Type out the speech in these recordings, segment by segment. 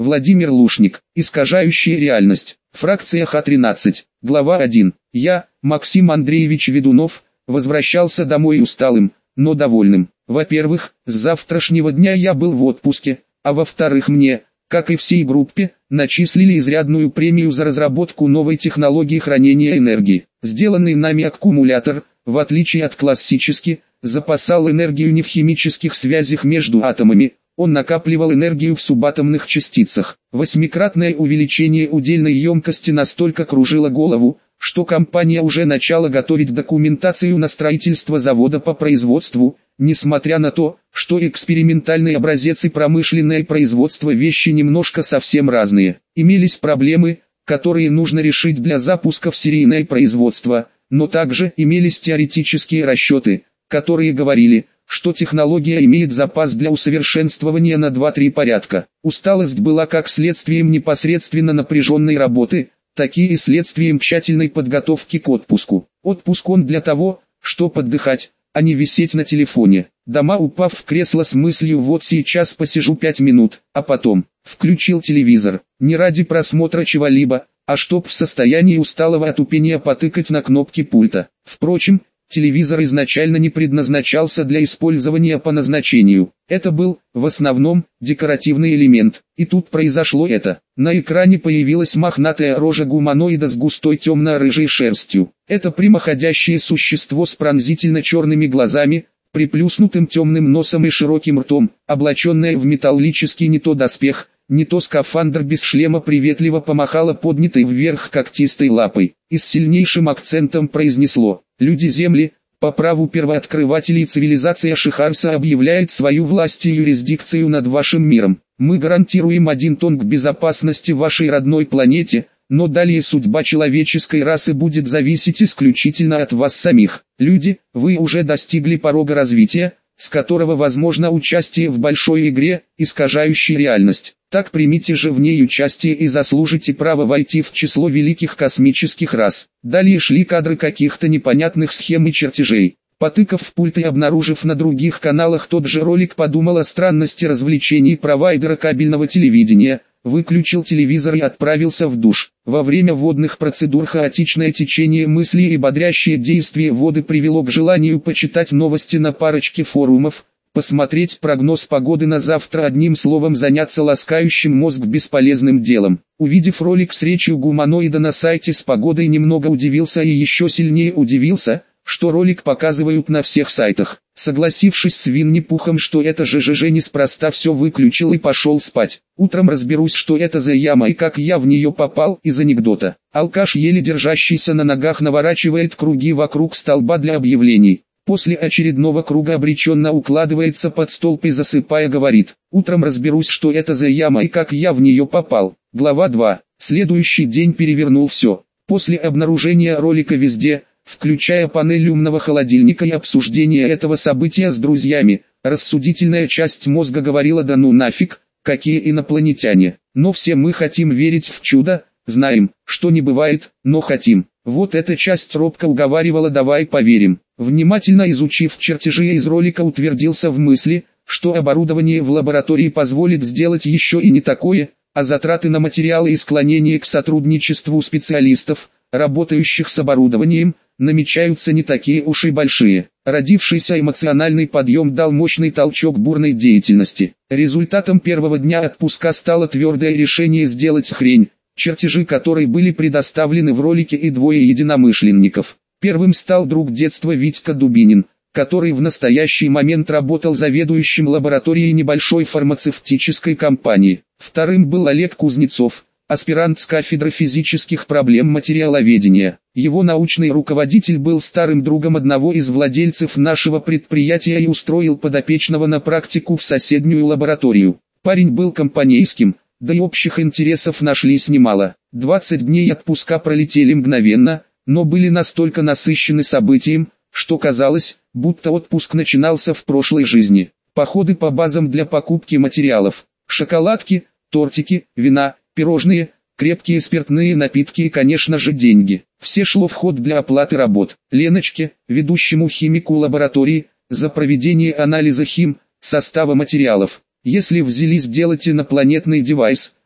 Владимир Лушник. Искажающая реальность. Фракция Х-13. Глава 1. Я, Максим Андреевич Ведунов, возвращался домой усталым, но довольным. Во-первых, с завтрашнего дня я был в отпуске, а во-вторых мне, как и всей группе, начислили изрядную премию за разработку новой технологии хранения энергии. Сделанный нами аккумулятор, в отличие от классически, запасал энергию не в химических связях между атомами, он накапливал энергию в субатомных частицах. Восьмикратное увеличение удельной емкости настолько кружило голову, что компания уже начала готовить документацию на строительство завода по производству, несмотря на то, что экспериментальный образец и промышленное производство вещи немножко совсем разные. Имелись проблемы, которые нужно решить для запуска в серийное производство, но также имелись теоретические расчеты, которые говорили, что технология имеет запас для усовершенствования на 2-3 порядка. Усталость была как следствием непосредственно напряженной работы, так и следствием тщательной подготовки к отпуску. Отпуск он для того, чтобы отдыхать, а не висеть на телефоне. Дома, упав в кресло с мыслью «вот сейчас посижу 5 минут», а потом включил телевизор, не ради просмотра чего-либо, а чтоб в состоянии усталого отупения потыкать на кнопки пульта. Впрочем, телевизор изначально не предназначался для использования по назначению. Это был, в основном, декоративный элемент. И тут произошло это. На экране появилась мохнатая рожа гуманоида с густой темно-рыжей шерстью. Это прямоходящее существо с пронзительно черными глазами, приплюснутым темным носом и широким ртом, облаченное в металлический не то доспех, не то скафандр без шлема, приветливо помахало поднятой вверх когтистой лапой и с сильнейшим акцентом произнесло: «Люди Земли, по праву первооткрывателей цивилизация Шихарса объявляет свою власть и юрисдикцию над вашим миром. Мы гарантируем 1 тонн безопасности вашей родной планете, но далее судьба человеческой расы будет зависеть исключительно от вас самих. Люди, вы уже достигли порога развития, с которого возможно участие в большой игре, искажающей реальность. Так примите же в ней участие и заслужите право войти в число великих космических рас». Далее шли кадры каких-то непонятных схем и чертежей. Потыкав в пульт и обнаружив на других каналах тот же ролик, подумал о странности развлечений провайдера кабельного телевидения, выключил телевизор и отправился в душ. Во время водных процедур хаотичное течение мыслей и бодрящее действие воды привело к желанию почитать новости на парочке форумов, посмотреть прогноз погоды на завтра, одним словом заняться ласкающим мозг бесполезным делом. Увидев ролик с речью гуманоида на сайте с погодой, немного удивился и еще сильнее удивился, что ролик показывают на всех сайтах. Согласившись с Винни-Пухом, что это ЖЖЖ, неспроста все выключил и пошел спать. Утром разберусь, что это за яма и как я в нее попал. Из анекдота. Алкаш, еле держащийся на ногах, наворачивает круги вокруг столба для объявлений. После очередного круга обреченно укладывается под столб и, засыпая, говорит: «Утром разберусь, что это за яма и как я в нее попал». Глава 2. Следующий день перевернул все. После обнаружения ролика везде, включая панель умного холодильника, и обсуждения этого события с друзьями, рассудительная часть мозга говорила: да ну нафиг, какие инопланетяне. Но все мы хотим верить в чудо, знаем, что не бывает, но хотим. Вот эта часть робко уговаривала: давай поверим. Внимательно изучив чертежи из ролика, утвердился в мысли, что оборудование в лаборатории позволит сделать еще и не такое, а затраты на материалы и склонение к сотрудничеству специалистов, работающих с оборудованием, намечаются не такие уж и большие. Родившийся эмоциональный подъем дал мощный толчок бурной деятельности. Результатом первого дня отпуска стало твердое решение сделать хрень, чертежи которой были предоставлены в ролике, и 2 единомышленников. Первым стал друг детства Витька Дубинин, который в настоящий момент работал заведующим лабораторией небольшой фармацевтической компании. Вторым был Олег Кузнецов, аспирант с кафедры физических проблем материаловедения. Его научный руководитель был старым другом одного из владельцев нашего предприятия и устроил подопечного на практику в соседнюю лабораторию. Парень был компанейским, да и общих интересов нашлись немало. 20 дней отпуска пролетели мгновенно, но были настолько насыщены событием, что казалось, будто отпуск начинался в прошлой жизни. Походы по базам для покупки материалов, шоколадки, тортики, вина, пирожные, крепкие спиртные напитки и, конечно же, деньги. Все шло в ход для оплаты работ. Леночке, ведущему химику лаборатории, за проведение анализа состава материалов. Если взялись делать инопланетный девайс,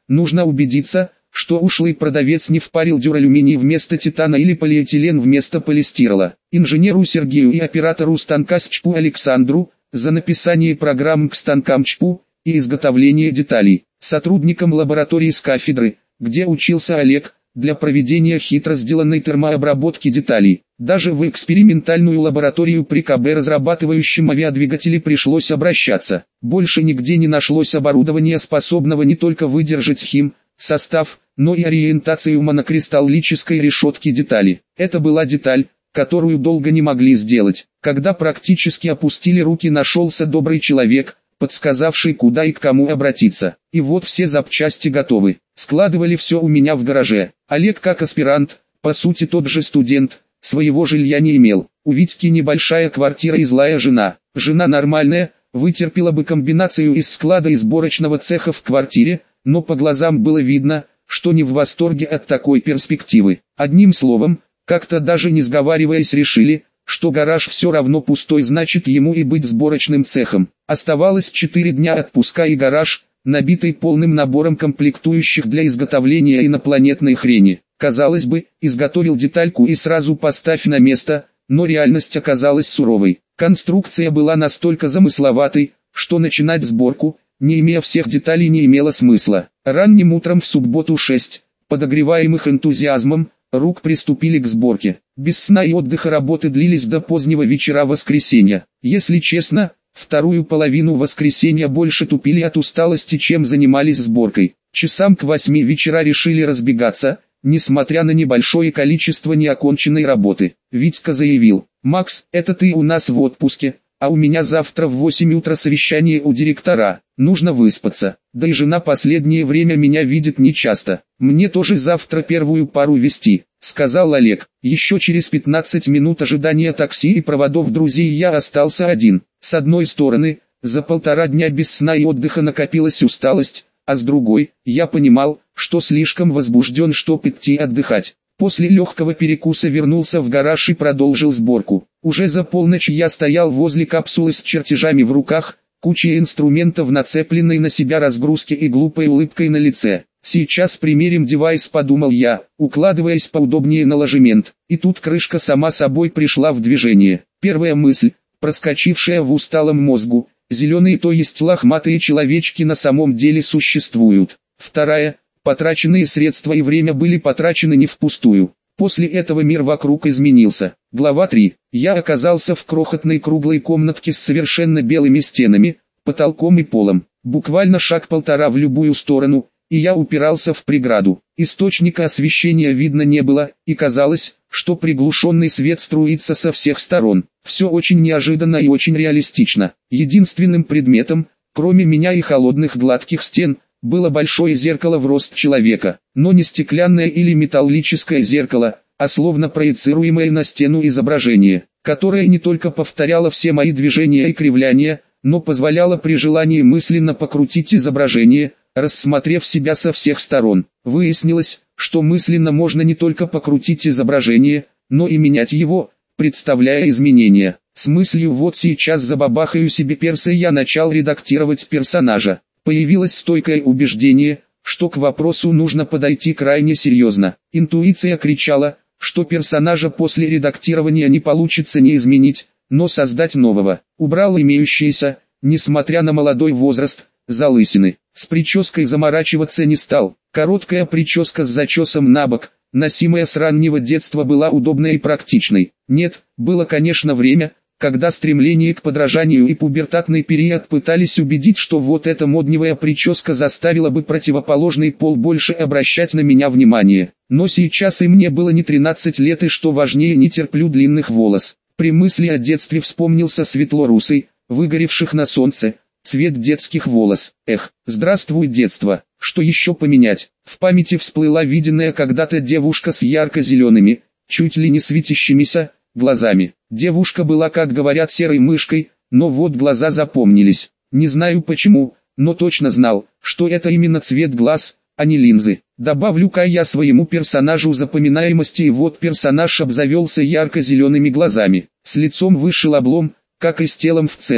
нужно убедиться, что ушлый продавец не впарил дюралюминий вместо титана или полиэтилен вместо полистирола. Инженеру Сергею и оператору станка СЧПУ Александру за написание программ к станкам ЧПУ и изготовление деталей. Сотрудникам лаборатории с кафедры, где учился Олег, для проведения хитро сделанной термообработки деталей. Даже в экспериментальную лабораторию при КБ, разрабатывающем авиадвигатели, пришлось обращаться. Больше нигде не нашлось оборудования, способного не только выдержать состав, но и ориентацию монокристаллической решетки детали. Это была деталь, которую долго не могли сделать. Когда практически опустили руки, нашелся добрый человек, подсказавший, куда и к кому обратиться. И вот все запчасти готовы. Складывали все у меня в гараже. Олег, как аспирант, по сути тот же студент, своего жилья не имел. У Витьки небольшая квартира и злая жена. Жена нормальная, вытерпела бы комбинацию из склада и сборочного цеха в квартире, но по глазам было видно, что не в восторге от такой перспективы. Одним словом, как-то даже не сговариваясь, решили, что гараж все равно пустой, значит ему и быть сборочным цехом. Оставалось 4 дня отпуска, и гараж, набитый полным набором комплектующих для изготовления инопланетной хрени. Казалось бы, изготовил детальку и сразу поставь на место, но реальность оказалась суровой. Конструкция была настолько замысловатой, что начинать сборку, не имея всех деталей, не имело смысла. Ранним утром в субботу 6, подогреваемых энтузиазмом, рук приступили к сборке. Без сна и отдыха работы длились до позднего вечера воскресенья. Если честно, вторую половину воскресенья больше тупили от усталости, чем занимались сборкой. Часам к 8 вечера решили разбегаться, несмотря на небольшое количество неоконченной работы. Витька заявил: «Макс, это ты у нас в отпуске, а у меня завтра в 8 утра совещание у директора, нужно выспаться. Да и жена последнее время меня видит нечасто. Мне тоже завтра первую пару вести», — сказал Олег. Еще через 15 минут ожидания такси и проводов друзей я остался один. С одной стороны, за 1,5 дня без сна и отдыха накопилась усталость, а с другой, я понимал, что слишком возбужден, чтоб идти отдыхать. После легкого перекуса вернулся в гараж и продолжил сборку. Уже за полночь я стоял возле капсулы с чертежами в руках, кучей инструментов, нацепленной на себя разгрузки, и глупой улыбкой на лице. «Сейчас примерим девайс», — подумал я, укладываясь поудобнее на ложемент. И тут крышка сама собой пришла в движение. Первая мысль, проскочившая в усталом мозгу: зеленые, то есть лохматые человечки, на самом деле существуют. Вторая: потраченные средства и время были потрачены не впустую. После этого мир вокруг изменился. Глава 3. Я оказался в крохотной круглой комнатке с совершенно белыми стенами, потолком и полом. Буквально шаг-полтора в любую сторону, и я упирался в преграду. Источника освещения видно не было, и казалось, что приглушенный свет струится со всех сторон. Все очень неожиданно и очень реалистично. Единственным предметом, кроме меня и холодных гладких стен, было большое зеркало в рост человека, но не стеклянное или металлическое зеркало, а словно проецируемое на стену изображение, которое не только повторяло все мои движения и кривляния, но позволяло при желании мысленно покрутить изображение, рассмотрев себя со всех сторон. Выяснилось, что мысленно можно не только покрутить изображение, но и менять его, представляя изменения. С мыслью «вот сейчас забабахаю себе перса», я начал редактировать персонажа. Появилось стойкое убеждение, что к вопросу нужно подойти крайне серьезно. Интуиция кричала, что персонажа после редактирования не получится не изменить, но создать нового. Убрал имеющиеся, несмотря на молодой возраст, залысины. С прической заморачиваться не стал. Короткая прическа с зачесом на бок, носимая с раннего детства, была удобной и практичной. Нет, было, конечно, время, когда стремление к подражанию и пубертатный период пытались убедить, что вот эта модневая прическа заставила бы противоположный пол больше обращать на меня внимание. Но сейчас и мне было не 13 лет, и что важнее, не терплю длинных волос. При мысли о детстве вспомнился светло-русый, выгоревших на солнце, цвет детских волос. Эх, здравствуй, детство, что еще поменять? В памяти всплыла виденная когда-то девушка с ярко-зелеными, чуть ли не светящимися глазами. Девушка была, как говорят, серой мышкой, но вот глаза запомнились. Не знаю почему, но точно знал, что это именно цвет глаз, а не линзы. Добавлю-ка я своему персонажу запоминаемости, и вот персонаж обзавелся ярко-зелеными глазами. С лицом вышел облом, как и с телом в целом.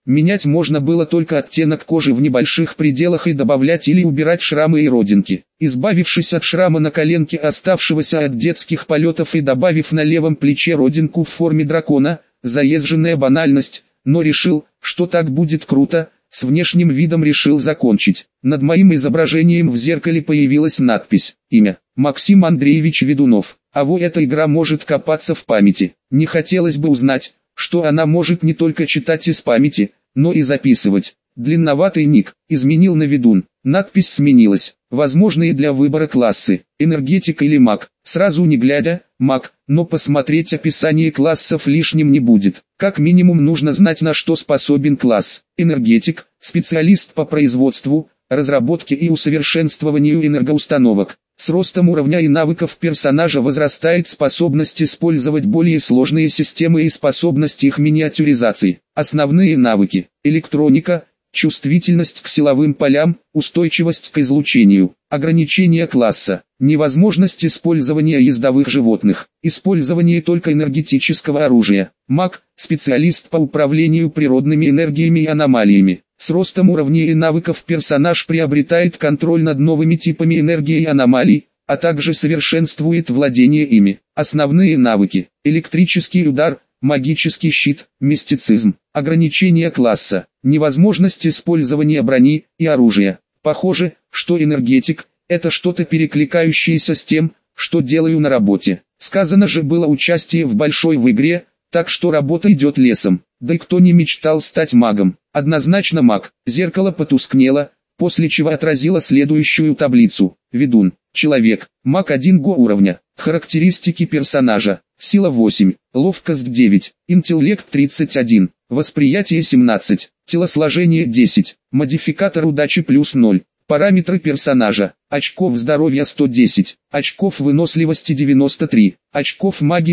Менять можно было только оттенок кожи в небольших пределах и добавлять или убирать шрамы и родинки. Избавившись от шрама на коленке, оставшегося от детских полетов, и добавив на левом плече родинку в форме дракона, заезженная банальность, но решил, что так будет круто, с внешним видом решил закончить. Над моим изображением в зеркале появилась надпись: имя Максим Андреевич Ведунов. А вот эта игра может копаться в памяти. Не хотелось бы узнать, что она может не только читать из памяти, но и записывать. Длинноватый ник изменил на Ведун. Надпись сменилась. Возможные для выбора классы: энергетик или маг. Сразу не глядя, маг, но посмотреть описание классов лишним не будет. Как минимум нужно знать, на что способен класс. Энергетик – специалист по производству, разработке и усовершенствованию энергоустановок. С ростом уровня и навыков персонажа возрастает способность использовать более сложные системы и способность их миниатюризации. Основные навыки: электроника, чувствительность к силовым полям, устойчивость к излучению. Ограничение класса: невозможность использования ездовых животных, использование только энергетического оружия. Маг – специалист по управлению природными энергиями и аномалиями. С ростом уровней и навыков персонаж приобретает контроль над новыми типами энергии и аномалий, а также совершенствует владение ими. Основные навыки: электрический удар, магический щит, мистицизм. Ограничение класса: невозможность использования брони и оружия. Похоже, что энергетик – это что-то перекликающееся с тем, что делаю на работе. Сказано же было участие в большой в игре, так что работа идет лесом. Да и кто не мечтал стать магом? Однозначно маг. Зеркало потускнело, после чего отразило следующую таблицу. Ведун. Человек. Маг 1 го уровня. Характеристики персонажа. Сила 8, ловкость 9, интеллект 31, восприятие 17, телосложение 10, модификатор удачи плюс 0. Параметры персонажа: очков здоровья 110, очков выносливости 93, очков магии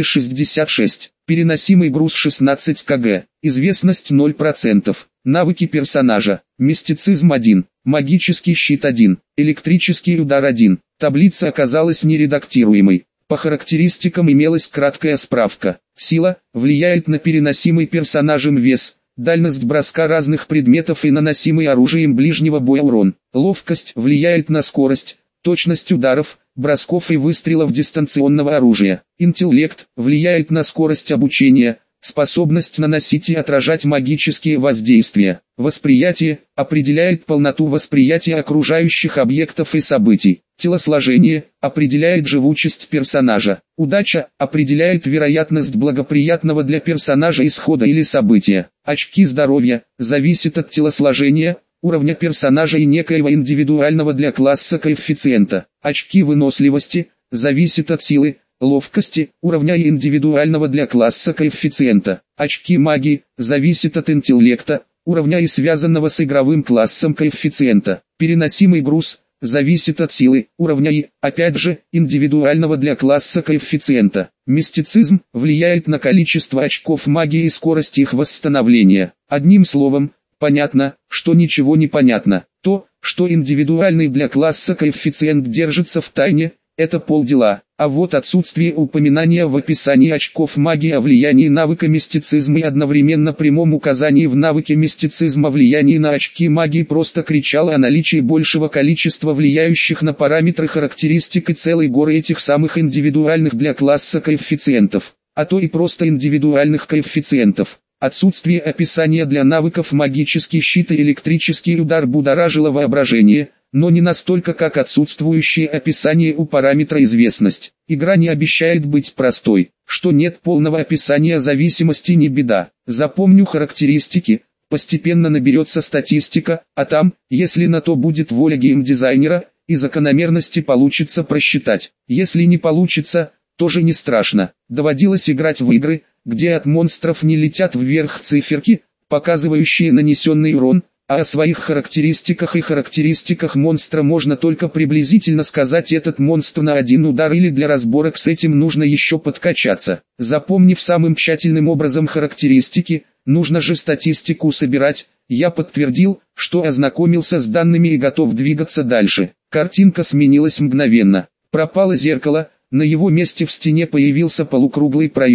266, переносимый груз 16 кг, известность 0%, навыки персонажа: мистицизм 1, магический щит 1, электрический удар 1. Таблица оказалась нередактируемой. По характеристикам имелась краткая справка. Сила влияет на переносимый персонажем вес, дальность броска разных предметов и наносимый оружием ближнего боя урон. Ловкость влияет на скорость, точность ударов, бросков и выстрелов дистанционного оружия. Интеллект влияет на скорость обучения, способность наносить и отражать магические воздействия. Восприятие определяет полноту восприятия окружающих объектов и событий. Телосложение определяет живучесть персонажа. Удача определяет вероятность благоприятного для персонажа исхода или события. Очки здоровья зависят от телосложения, уровня персонажа и некоего индивидуального для класса коэффициента. Очки выносливости зависят от силы, ловкости, уровня и индивидуального для класса коэффициента. Очки магии зависят от интеллекта, уровня и связанного с игровым классом коэффициента. Переносимый груз зависит от силы, уровня и, опять же, индивидуального для класса коэффициента. Мистицизм влияет на количество очков магии и скорость их восстановления. Одним словом, понятно, что ничего не понятно. То, что индивидуальный для класса коэффициент держится в тайне, это полдела. А вот отсутствие упоминания в описании очков магии о влиянии навыка мистицизма и одновременно прямом указании в навыке мистицизма влиянии на очки магии просто кричало о наличии большего количества влияющих на параметры характеристик и целой горы этих самых индивидуальных для класса коэффициентов, а то и просто индивидуальных коэффициентов. Отсутствие описания для навыков магический щит и электрический удар будоражило воображение, но не настолько, как отсутствующее описание у параметра известность. Игра не обещает быть простой. Что нет полного описания зависимости, не беда. Запомню характеристики, постепенно наберется статистика, а там, если на то будет воля геймдизайнера, и закономерности получится просчитать. Если не получится, тоже не страшно. Доводилось играть в игры, где от монстров не летят вверх циферки, показывающие нанесенный урон, а о своих характеристиках и характеристиках монстра можно только приблизительно сказать: этот монстр на один удар, или для разборок с этим нужно еще подкачаться. Запомнив самым тщательным образом характеристики, нужно же статистику собирать. Я подтвердил, что ознакомился с данными и готов двигаться дальше. Картинка сменилась мгновенно. Пропало зеркало, на его месте в стене появился полукруглый проем,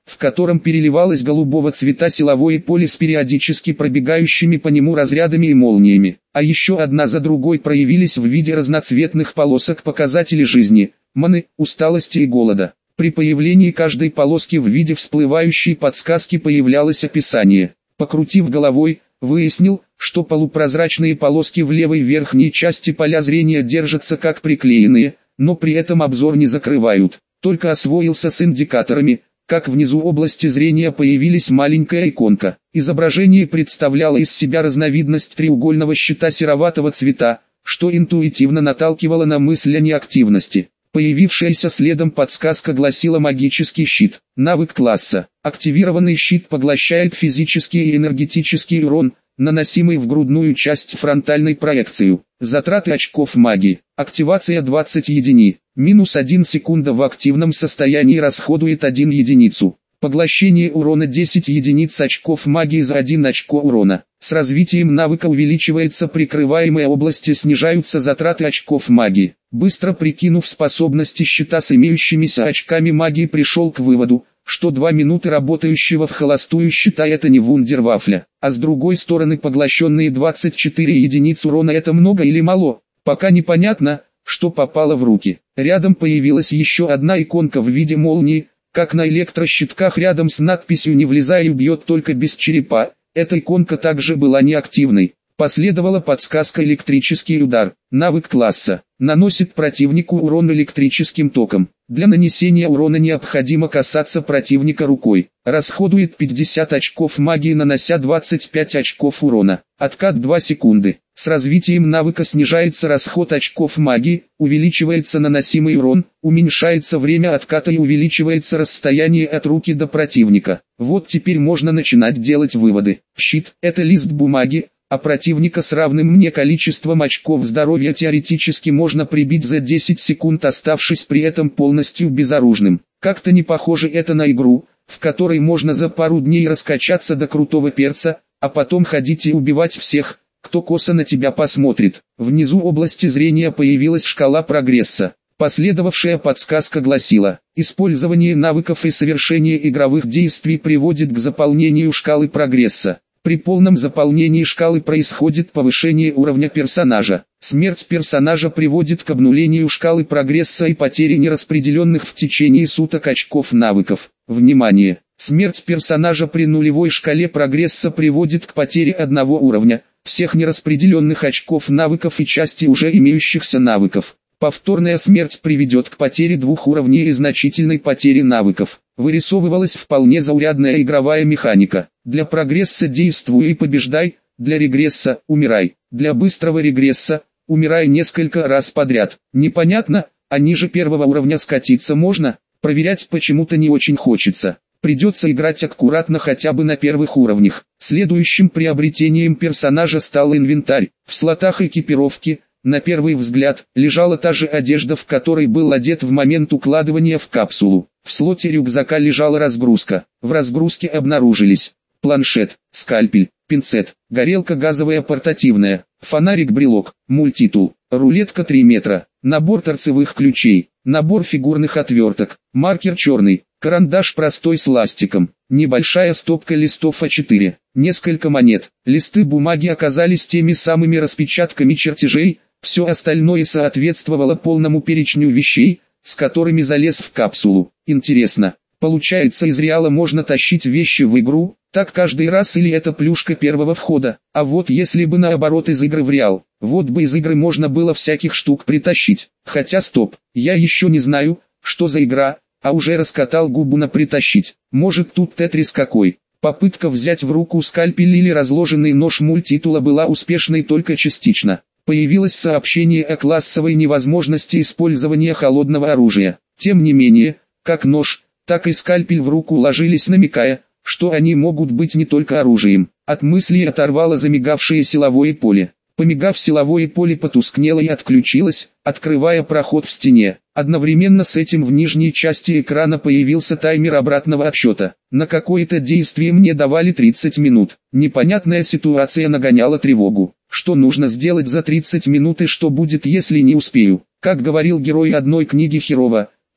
в котором переливалось голубого цвета силовое поле с периодически пробегающими по нему разрядами и молниями. А еще одна за другой проявились в виде разноцветных полосок показатели жизни, маны, усталости и голода. При появлении каждой полоски в виде всплывающей подсказки появлялось описание. Покрутив головой, выяснил, что полупрозрачные полоски в левой верхней части поля зрения держатся как приклеенные, но при этом обзор не закрывают. Только освоился с индикаторами, как внизу области зрения появилась маленькая иконка. Изображение представляло из себя разновидность треугольного щита сероватого цвета, что интуитивно наталкивало на мысль о неактивности. Появившаяся следом подсказка гласила «Магический щит». Навык класса. Активированный щит поглощает физический и энергетический урон, наносимый в грудную часть фронтальной проекцию. Затраты очков магии. Активация 20 единиц. Минус 1 секунда в активном состоянии расходует 1 единицу. Поглощение урона 10 единиц очков магии за 1 очко урона. С развитием навыка увеличивается прикрываемые области, снижаются затраты очков магии. Быстро прикинув способности щита с имеющимися очками магии, пришел к выводу, что 2 минуты работающего в холостую щита это не вундервафля. А с другой стороны, поглощенные 24 единиц урона это много или мало, пока непонятно, что попало в руки. Рядом появилась еще одна иконка в виде молнии, как на электрощитках рядом с надписью «Не влезай и бьет только без черепа». Эта иконка также была неактивной. Последовала подсказка «Электрический удар». Навык класса. Наносит противнику урон электрическим током. Для нанесения урона необходимо касаться противника рукой. Расходует 50 очков магии, нанося 25 очков урона. Откат 2 секунды. С развитием навыка снижается расход очков магии, увеличивается наносимый урон, уменьшается время отката и увеличивается расстояние от руки до противника. Вот теперь можно начинать делать выводы. Щит – это лист бумаги, а противника с равным мне количеством очков здоровья теоретически можно прибить за 10 секунд, оставшись при этом полностью безоружным. Как-то не похоже это на игру, в которой можно за пару дней раскачаться до крутого перца, а потом ходить и убивать всех, кто косо на тебя посмотрит. Внизу области зрения появилась шкала прогресса. Последовавшая подсказка гласила: использование навыков и совершение игровых действий приводит к заполнению шкалы прогресса. При полном заполнении шкалы происходит повышение уровня персонажа. Смерть персонажа приводит к обнулению шкалы прогресса и потере нераспределенных в течение суток очков навыков. Внимание! Смерть персонажа при нулевой шкале прогресса приводит к потере одного уровня всех нераспределенных очков навыков и части уже имеющихся навыков. Повторная смерть приведет к потере 2 уровней и значительной потере навыков. Вырисовывалась вполне заурядная игровая механика. Для прогресса действуй и побеждай, для регресса умирай. Для быстрого регресса умирай несколько раз подряд. Непонятно, а ниже первого уровня скатиться можно? Проверять почему-то не очень хочется. Придется играть аккуратно хотя бы на первых уровнях. Следующим приобретением персонажа стал инвентарь. В слотах экипировки, на первый взгляд, лежала та же одежда, в которой был одет в момент укладывания в капсулу. В слоте рюкзака лежала разгрузка. В разгрузке обнаружились планшет, скальпель, пинцет, горелка газовая портативная, фонарик-брелок, мультитул, рулетка 3 метра, набор торцевых ключей, набор фигурных отверток, маркер черный, карандаш простой с ластиком, небольшая стопка листов А4, несколько монет. Листы бумаги оказались теми самыми распечатками чертежей, все остальное соответствовало полному перечню вещей, с которыми залез в капсулу. Интересно, получается, из реала можно тащить вещи в игру, так каждый раз, или это плюшка первого входа? А вот если бы наоборот, из игры в реал, вот бы из игры можно было всяких штук притащить. Хотя стоп, я еще не знаю, что за игра, а уже раскатал губу на притащить. Может, тут тетрис какой? Попытка взять в руку скальпель или разложенный нож мультитула была успешной только частично. Появилось сообщение о классовой невозможности использования холодного оружия. Тем не менее, как нож, так и скальпель в руку ложились, намекая, что они могут быть не только оружием. От мысли оторвало замигавшее силовое поле. Помигав, силовое поле потускнело и отключилось, открывая проход в стене. Одновременно с этим в нижней части экрана появился таймер обратного отсчета. На какое-то действие мне давали 30 минут. Непонятная ситуация нагоняла тревогу. Что нужно сделать за 30 минут и что будет, если не успею? Как говорил герой одной книги Херова,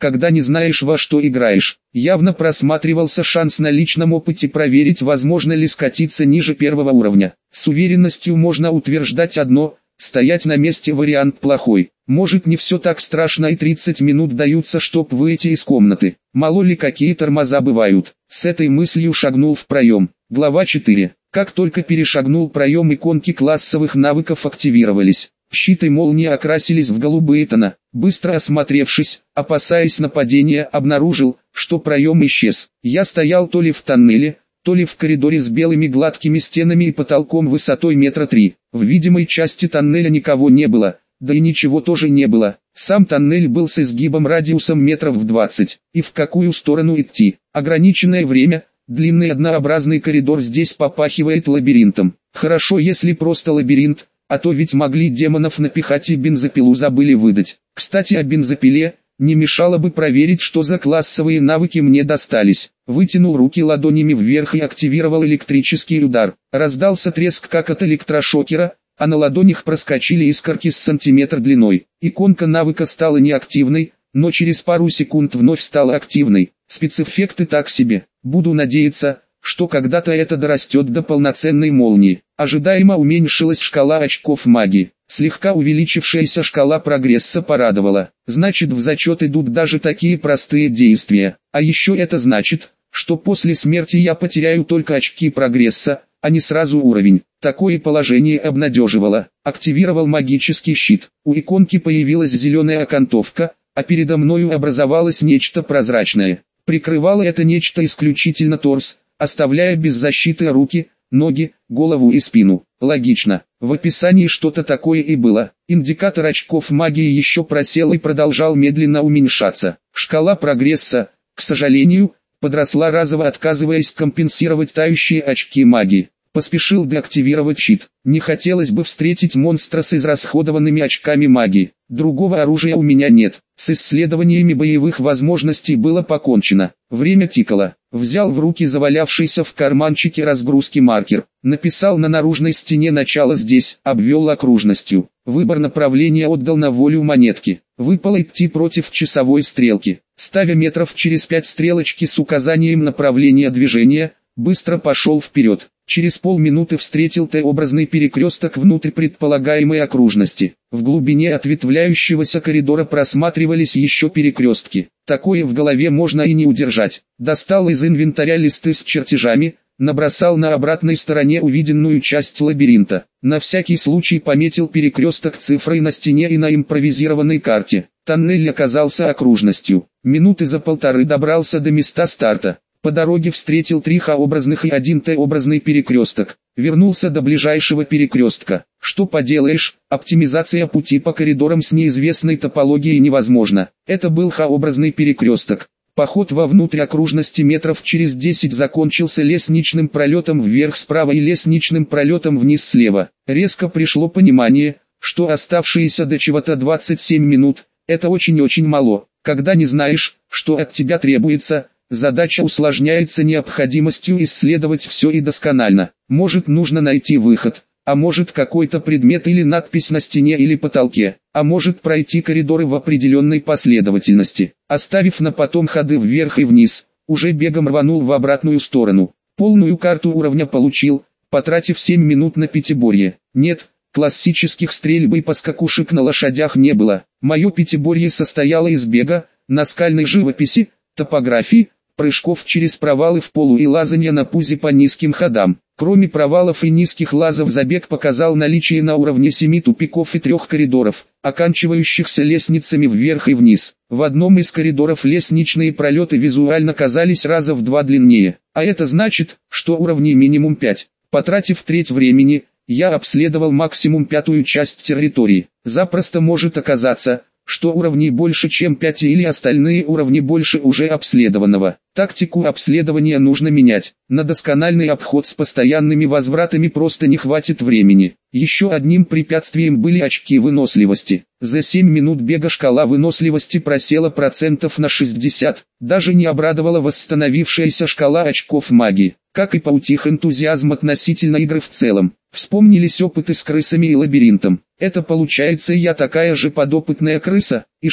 когда не знаешь, во что играешь. Явно просматривался шанс на личном опыте проверить, возможно ли скатиться ниже первого уровня. С уверенностью можно утверждать одно: стоять на месте вариант плохой. Может, не все так страшно и 30 минут даются, чтоб выйти из комнаты. Мало ли какие тормоза бывают. С этой мыслью шагнул в проем. Глава 4. Как только перешагнул проем, иконки классовых навыков активировались. Щит и молнии окрасились в голубые тона. Быстро осмотревшись, опасаясь нападения, обнаружил, что проем исчез. Я стоял то ли в тоннеле, то ли в коридоре с белыми гладкими стенами и потолком высотой 3 метра. В видимой части тоннеля никого не было, да и ничего тоже не было. Сам тоннель был с изгибом радиусом 20 метров. И в какую сторону идти? Ограниченное время, длинный однообразный коридор здесь попахивает лабиринтом. Хорошо, если просто лабиринт, а то ведь могли демонов напихать и бензопилу забыли выдать. Кстати, о бензопиле, не мешало бы проверить, что за классовые навыки мне достались. Вытянул руки ладонями вверх и активировал электрический удар. Раздался треск, как от электрошокера, а на ладонях проскочили искорки с сантиметр длиной. Иконка навыка стала неактивной, но через пару секунд вновь стала активной. Спецэффекты так себе. Буду надеяться, что когда-то это дорастет до полноценной молнии. Ожидаемо уменьшилась шкала очков магии. Слегка увеличившаяся шкала прогресса порадовала. Значит, в зачет идут даже такие простые действия. А еще это значит, что после смерти я потеряю только очки прогресса, а не сразу уровень. Такое положение обнадеживало. Активировал магический щит. У иконки появилась зеленая окантовка, а передо мною образовалось нечто прозрачное. Прикрывало это нечто исключительно торс, оставляя без защиты руки, ноги, голову и спину. Логично. В описании что-то такое и было. Индикатор очков магии еще просел и продолжал медленно уменьшаться. Шкала прогресса, к сожалению, подросла разово, отказываясь компенсировать тающие очки магии. Поспешил деактивировать щит. Не хотелось бы встретить монстра с израсходованными очками магии. Другого оружия у меня нет. С исследованиями боевых возможностей было покончено. Время тикало. Взял в руки завалявшийся в карманчике разгрузки маркер. Написал на наружной стене начало здесь, обвел окружностью. Выбор направления отдал на волю монетки. Выпало идти против часовой стрелки. Ставя метров через 5 стрелочки с указанием направления движения, быстро пошел вперед. Через полминуты встретил Т-образный перекресток внутрь предполагаемой окружности. В глубине ответвляющегося коридора просматривались еще перекрестки. Такое в голове можно и не удержать. Достал из инвентаря листы с чертежами, набросал на обратной стороне увиденную часть лабиринта. На всякий случай пометил перекресток цифрой на стене и на импровизированной карте. Тоннель оказался окружностью. Минуты за полторы добрался до места старта. По дороге встретил 3 Х-образных и 1 Т-образный перекресток. Вернулся до ближайшего перекрестка. Что поделаешь, оптимизация пути по коридорам с неизвестной топологией невозможна. Это был Х-образный перекресток. Поход вовнутрь окружности метров через 10 закончился лестничным пролетом вверх справа и лестничным пролетом вниз слева. Резко пришло понимание, что оставшиеся до чего-то 27 минут – это очень-очень мало. Когда не знаешь, что от тебя требуется, задача усложняется необходимостью исследовать все и досконально. Может, нужно найти выход, а может какой-то предмет или надпись на стене или потолке, а может пройти коридоры в определенной последовательности. Оставив на потом ходы вверх и вниз, уже бегом рванул в обратную сторону. Полную карту уровня получил, потратив 7 минут на пятиборье. Нет, классических стрельб и поскакушек на лошадях не было. Мое пятиборье состояло из бега, наскальной живописи, топографии, прыжков через провалы в полу и лазанья на пузе по низким ходам. Кроме провалов и низких лазов, забег показал наличие на уровне 7 тупиков и 3 коридоров, оканчивающихся лестницами вверх и вниз. В одном из коридоров лестничные пролеты визуально казались раза в 2 длиннее, а это значит, что уровней минимум 5. Потратив треть времени, я обследовал максимум 5-ю часть территории. Запросто может оказаться, что уровней больше чем 5 или остальные уровни больше уже обследованного. Тактику обследования нужно менять. На доскональный обход с постоянными возвратами просто не хватит времени. Еще одним препятствием были очки выносливости. За 7 минут бега шкала выносливости просела процентов на 60. Даже не обрадовала восстановившаяся шкала очков магии. Как и поутих энтузиазм относительно игры в целом. Вспомнились опыты с крысами и лабиринтом. Это получается, я такая же подопытная крыса, и что,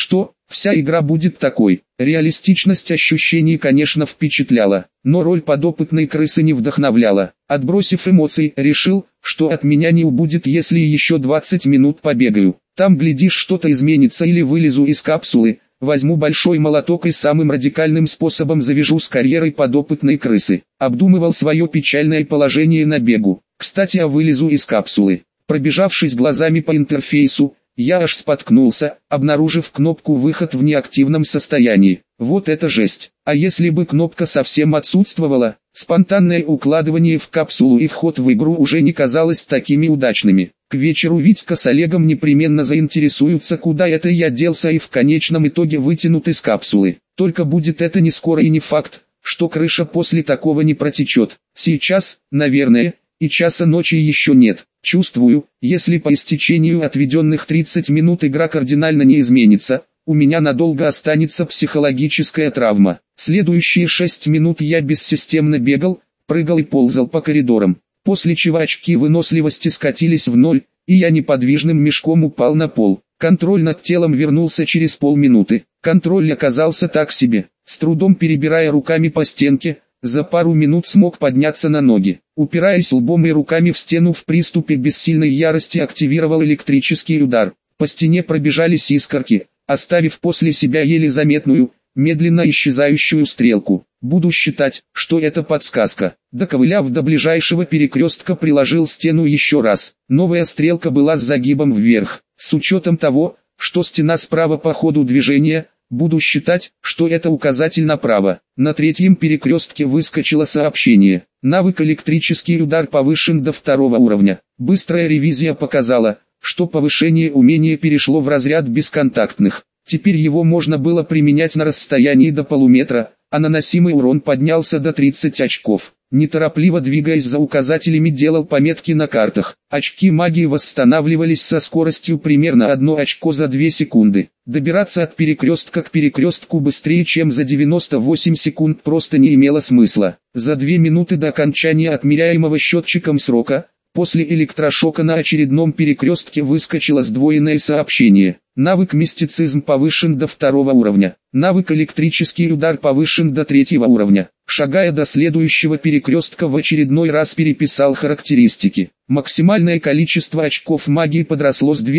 Вся игра будет такой. Реалистичность ощущений, конечно, впечатляла, но роль подопытной крысы не вдохновляла. Отбросив эмоции, решил, что от меня не убудет, если еще 20 минут побегаю. Там, глядишь, что-то изменится, или вылезу из капсулы, возьму большой молоток и самым радикальным способом завяжу с карьерой подопытной крысы. Обдумывал свое печальное положение на бегу. Кстати, вылезу из капсулы. Пробежавшись глазами по интерфейсу, я аж споткнулся, обнаружив кнопку «Выход в неактивном состоянии». Вот это жесть! А если бы кнопка совсем отсутствовала, спонтанное укладывание в капсулу и вход в игру уже не казалось такими удачными. К вечеру Витька с Олегом непременно заинтересуются, куда это я делся, и в конечном итоге вытянут из капсулы. Только будет это не скоро, и не факт, что крыша после такого не протечет. Сейчас, наверное, и часа ночи еще нет. Чувствую, если по истечению отведенных 30 минут игра кардинально не изменится, у меня надолго останется психологическая травма. Следующие 6 минут я бессистемно бегал, прыгал и ползал по коридорам, после чего очки выносливости скатились в ноль, и я неподвижным мешком упал на пол. Контроль над телом вернулся через полминуты. Контроль оказался так себе. С трудом перебирая руками по стенке, за пару минут смог подняться на ноги. Упираясь лбом и руками в стену, в приступе бессильной ярости активировал электрический удар. По стене пробежались искорки, оставив после себя еле заметную, медленно исчезающую стрелку. Буду считать, что это подсказка. Доковыляв до ближайшего перекрестка, приложил стену еще раз. Новая стрелка была с загибом вверх. С учетом того, что стена справа по ходу движения, буду считать, что это указатель направо. На третьем перекрестке выскочило сообщение. Навык «Электрический удар» повышен до 2 уровня. Быстрая ревизия показала, что повышение умения перешло в разряд бесконтактных. Теперь его можно было применять на расстоянии до полуметра, а наносимый урон поднялся до 30 очков. Неторопливо двигаясь за указателями, делал пометки на картах. Очки магии восстанавливались со скоростью примерно 1 очко за 2 секунды. Добираться от перекрестка к перекрестку быстрее, чем за 98 секунд, просто не имело смысла. За 2 минуты до окончания отмеряемого счетчиком срока, после электрошока на очередном перекрестке выскочило сдвоенное сообщение. Навык «Мистицизм» повышен до 2 уровня. Навык «Электрический удар» повышен до 3 уровня. Шагая до следующего перекрестка, в очередной раз переписал характеристики. Максимальное количество очков магии подросло с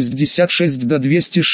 266 до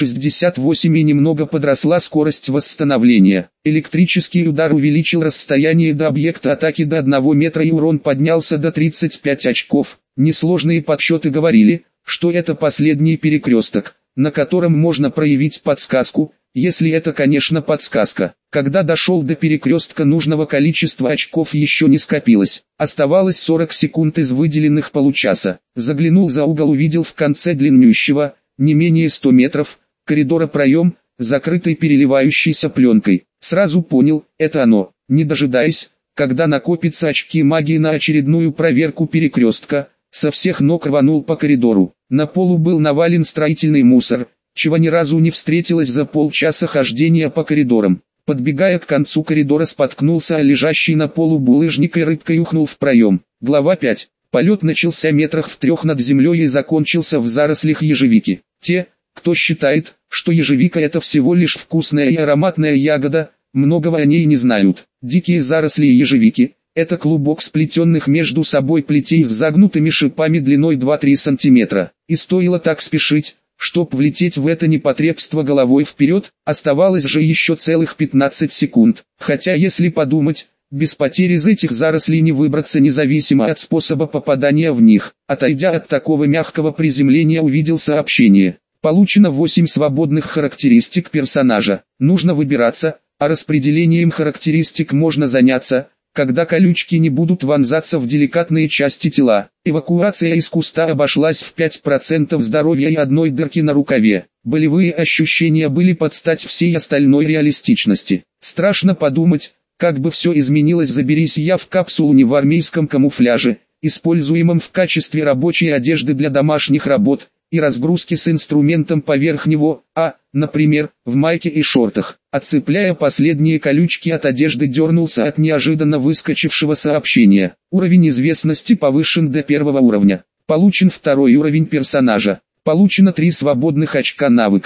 268 и немного подросла скорость восстановления. Электрический удар увеличил расстояние до объекта атаки до 1 метра и урон поднялся до 35 очков. Несложные подсчеты говорили, что это последний перекресток, на котором можно проявить подсказку, если это, конечно, подсказка. Когда дошел до перекрестка, нужного количества очков еще не скопилось. Оставалось 40 секунд из выделенных получаса. Заглянул за угол, увидел в конце длиннющего, не менее 100 метров, коридора проем, закрытый переливающейся пленкой. Сразу понял, это оно. Не дожидаясь, когда накопятся очки магии на очередную проверку перекрестка, со всех ног рванул по коридору. На полу был навален строительный мусор, чего ни разу не встретилось за полчаса хождения по коридорам. Подбегая к концу коридора, споткнулся о лежащий на полу булыжник и рыбкой ухнул в проем. Глава 5. Полет начался метрах в 3 над землей и закончился в зарослях ежевики. Те, кто считает, что ежевика это всего лишь вкусная и ароматная ягода, многого о ней не знают. Дикие заросли ежевики – это клубок сплетенных между собой плетей с загнутыми шипами длиной 2-3 см. И стоило так спешить, чтоб влететь в это непотребство головой вперед, оставалось же еще целых 15 секунд. Хотя если подумать, без потерь из этих зарослей не выбраться, независимо от способа попадания в них. Отойдя от такого мягкого приземления, увидел сообщение. Получено 8 свободных характеристик персонажа. Нужно выбираться, а распределением характеристик можно заняться, когда колючки не будут вонзаться в деликатные части тела. Эвакуация из куста обошлась в 5% здоровья и одной дырки на рукаве. Болевые ощущения были под стать всей остальной реалистичности. Страшно подумать, как бы все изменилось, заберись я в капсулу не в армейском камуфляже, используемом в качестве рабочей одежды для домашних работ, и разгрузки с инструментом поверх него, например, в майке и шортах. Отцепляя последние колючки от одежды, дернулся от неожиданно выскочившего сообщения. Уровень известности повышен до 1 уровня. Получен 2 уровень персонажа. Получено 3 свободных очка навыков.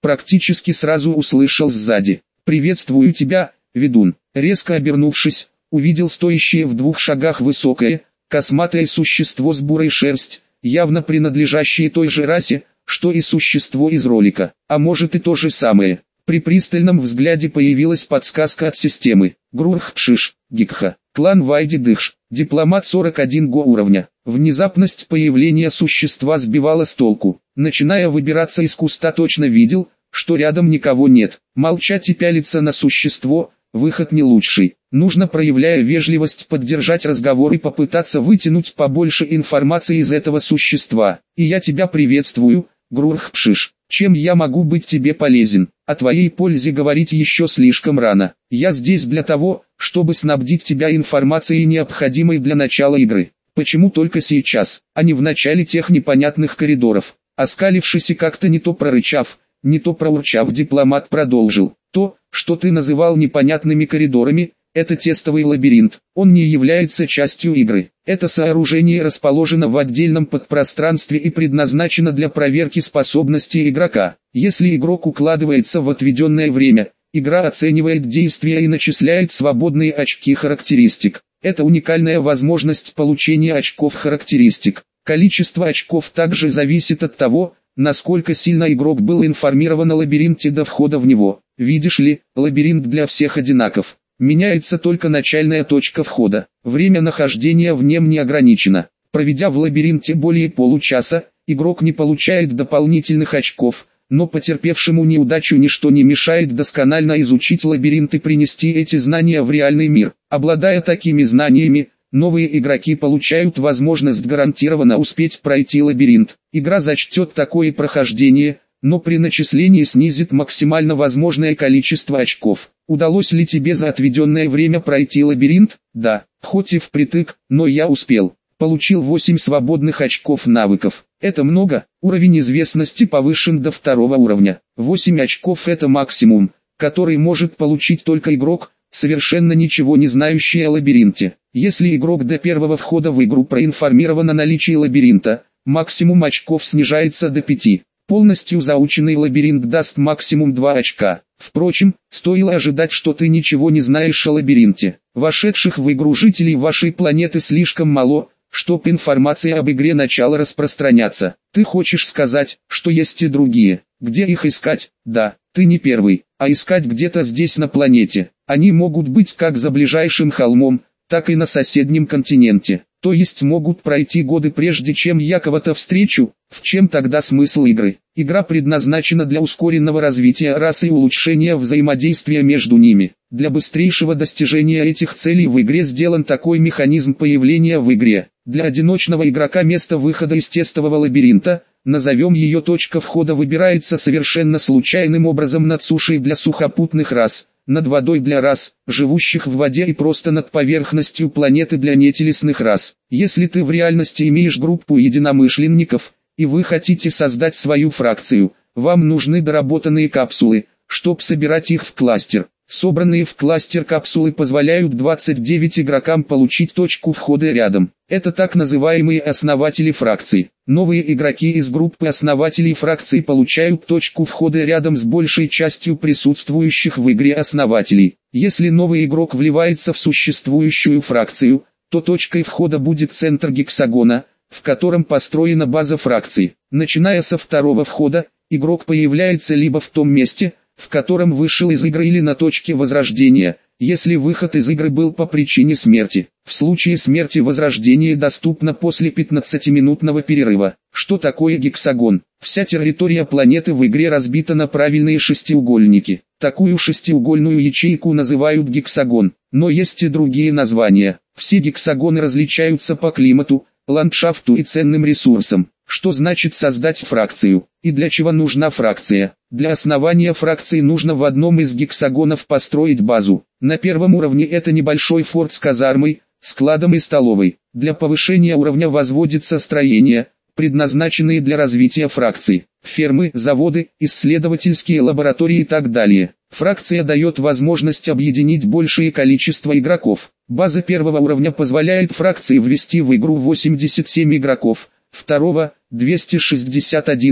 практически сразу услышал сзади. «Приветствую тебя, ведун». Резко обернувшись, увидел стоящее в 2 шагах высокое, косматое существо с бурой шерсть, явно принадлежащее той же расе, что и существо из ролика, а может и то же самое. При пристальном взгляде появилась подсказка от системы. Грурх-Пшиш, Гикха, клан Вайди-Дыхш, дипломат 41 го уровня. Внезапность появления существа сбивала с толку. Начиная выбираться из куста, точно видел, что рядом никого нет. Молчать и пялиться на существо – выход не лучший. Нужно, проявляя вежливость, поддержать разговор и попытаться вытянуть побольше информации из этого существа. «И я тебя приветствую, Грурх-Пшиш. Чем я могу быть тебе полезен? О твоей пользе говорить еще слишком рано. Я здесь для того, чтобы снабдить тебя информацией, необходимой для начала игры. Почему только сейчас, а не в начале тех непонятных коридоров?» Оскалившись и как-то не то прорычав, не то проурчав, дипломат продолжил. «То, что ты называл непонятными коридорами, это тестовый лабиринт. Он не является частью игры. Это сооружение расположено в отдельном подпространстве и предназначено для проверки способностей игрока. Если игрок укладывается в отведенное время, игра оценивает действия и начисляет свободные очки характеристик. Это уникальная возможность получения очков характеристик. Количество очков также зависит от того, насколько сильно игрок был информирован о лабиринте до входа в него. Видишь ли, лабиринт для всех одинаков. Меняется только начальная точка входа. Время нахождения в нем не ограничено. Проведя в лабиринте более получаса, игрок не получает дополнительных очков, но потерпевшему неудачу ничто не мешает досконально изучить лабиринт и принести эти знания в реальный мир. Обладая такими знаниями, новые игроки получают возможность гарантированно успеть пройти лабиринт. Игра зачтет такое прохождение, но при начислении снизит максимально возможное количество очков. Удалось ли тебе за отведенное время пройти лабиринт? Да, хоть и впритык, но я успел. Получил 8 свободных очков навыков. Это много, уровень известности повышен до 2 уровня. 8 очков это максимум, который может получить только игрок, совершенно ничего не знающий о лабиринте. Если игрок до первого входа в игру проинформирован о наличии лабиринта, максимум очков снижается до 5. Полностью заученный лабиринт даст максимум 2 очка. Впрочем, стоило ожидать, что ты ничего не знаешь о лабиринте. Вошедших в игру жителей вашей планеты слишком мало, чтоб информация об игре начала распространяться. Ты хочешь сказать, что есть и другие? Где их искать? Да, ты не первый, а искать где-то здесь на планете. Они могут быть как за ближайшим холмом, так и на соседнем континенте. То есть могут пройти годы прежде чем я кого-то встречу. В чем тогда смысл игры? Игра предназначена для ускоренного развития расы и улучшения взаимодействия между ними. Для быстрейшего достижения этих целей в игре сделан такой механизм появления в игре. Для одиночного игрока место выхода из тестового лабиринта, назовем ее точка входа, выбирается совершенно случайным образом над сушей для сухопутных рас, над водой для рас, живущих в воде, и просто над поверхностью планеты для нетелесных рас. Если ты в реальности имеешь группу единомышленников, и вы хотите создать свою фракцию, вам нужны доработанные капсулы, чтобы собирать их в кластер. Собранные в кластер капсулы позволяют 29 игрокам получить точку входа рядом. Это так называемые основатели фракций. Новые игроки из группы основателей фракций получают точку входа рядом с большей частью присутствующих в игре основателей. Если новый игрок вливается в существующую фракцию, то точкой входа будет центр гексагона, в котором построена база фракций. Начиная со 2-го входа, игрок появляется либо в том месте, в котором вышел из игры, или на точке возрождения, если выход из игры был по причине смерти. В случае смерти возрождение доступно после 15-минутного перерыва. Что такое гексагон? Вся территория планеты в игре разбита на правильные шестиугольники. Такую шестиугольную ячейку называют гексагон, но есть и другие названия. Все гексагоны различаются по климату, ландшафту и ценным ресурсам. Что значит создать фракцию? И для чего нужна фракция? Для основания фракции нужно в одном из гексагонов построить базу. На 1-м уровне это небольшой форт с казармой, складом и столовой. Для повышения уровня возводятся строения, предназначенные для развития фракций. Фермы, заводы, исследовательские лаборатории и так далее. Фракция дает возможность объединить большее количество игроков. База 1-го уровня позволяет фракции ввести в игру 87 игроков, 2-го – 261,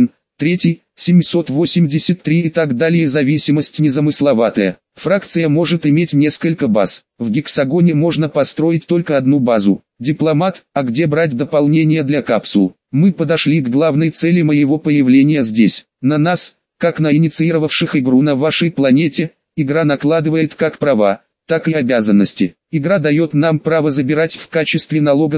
третий, 783 и так далее. Зависимость незамысловатая. Фракция может иметь несколько баз. В гексагоне можно построить только одну базу. Дипломат, а где брать дополнение для капсул? Мы подошли к главной цели моего появления здесь. На нас, как на инициировавших игру на вашей планете, игра накладывает как права, так и обязанности. Игра дает нам право забирать в качестве налога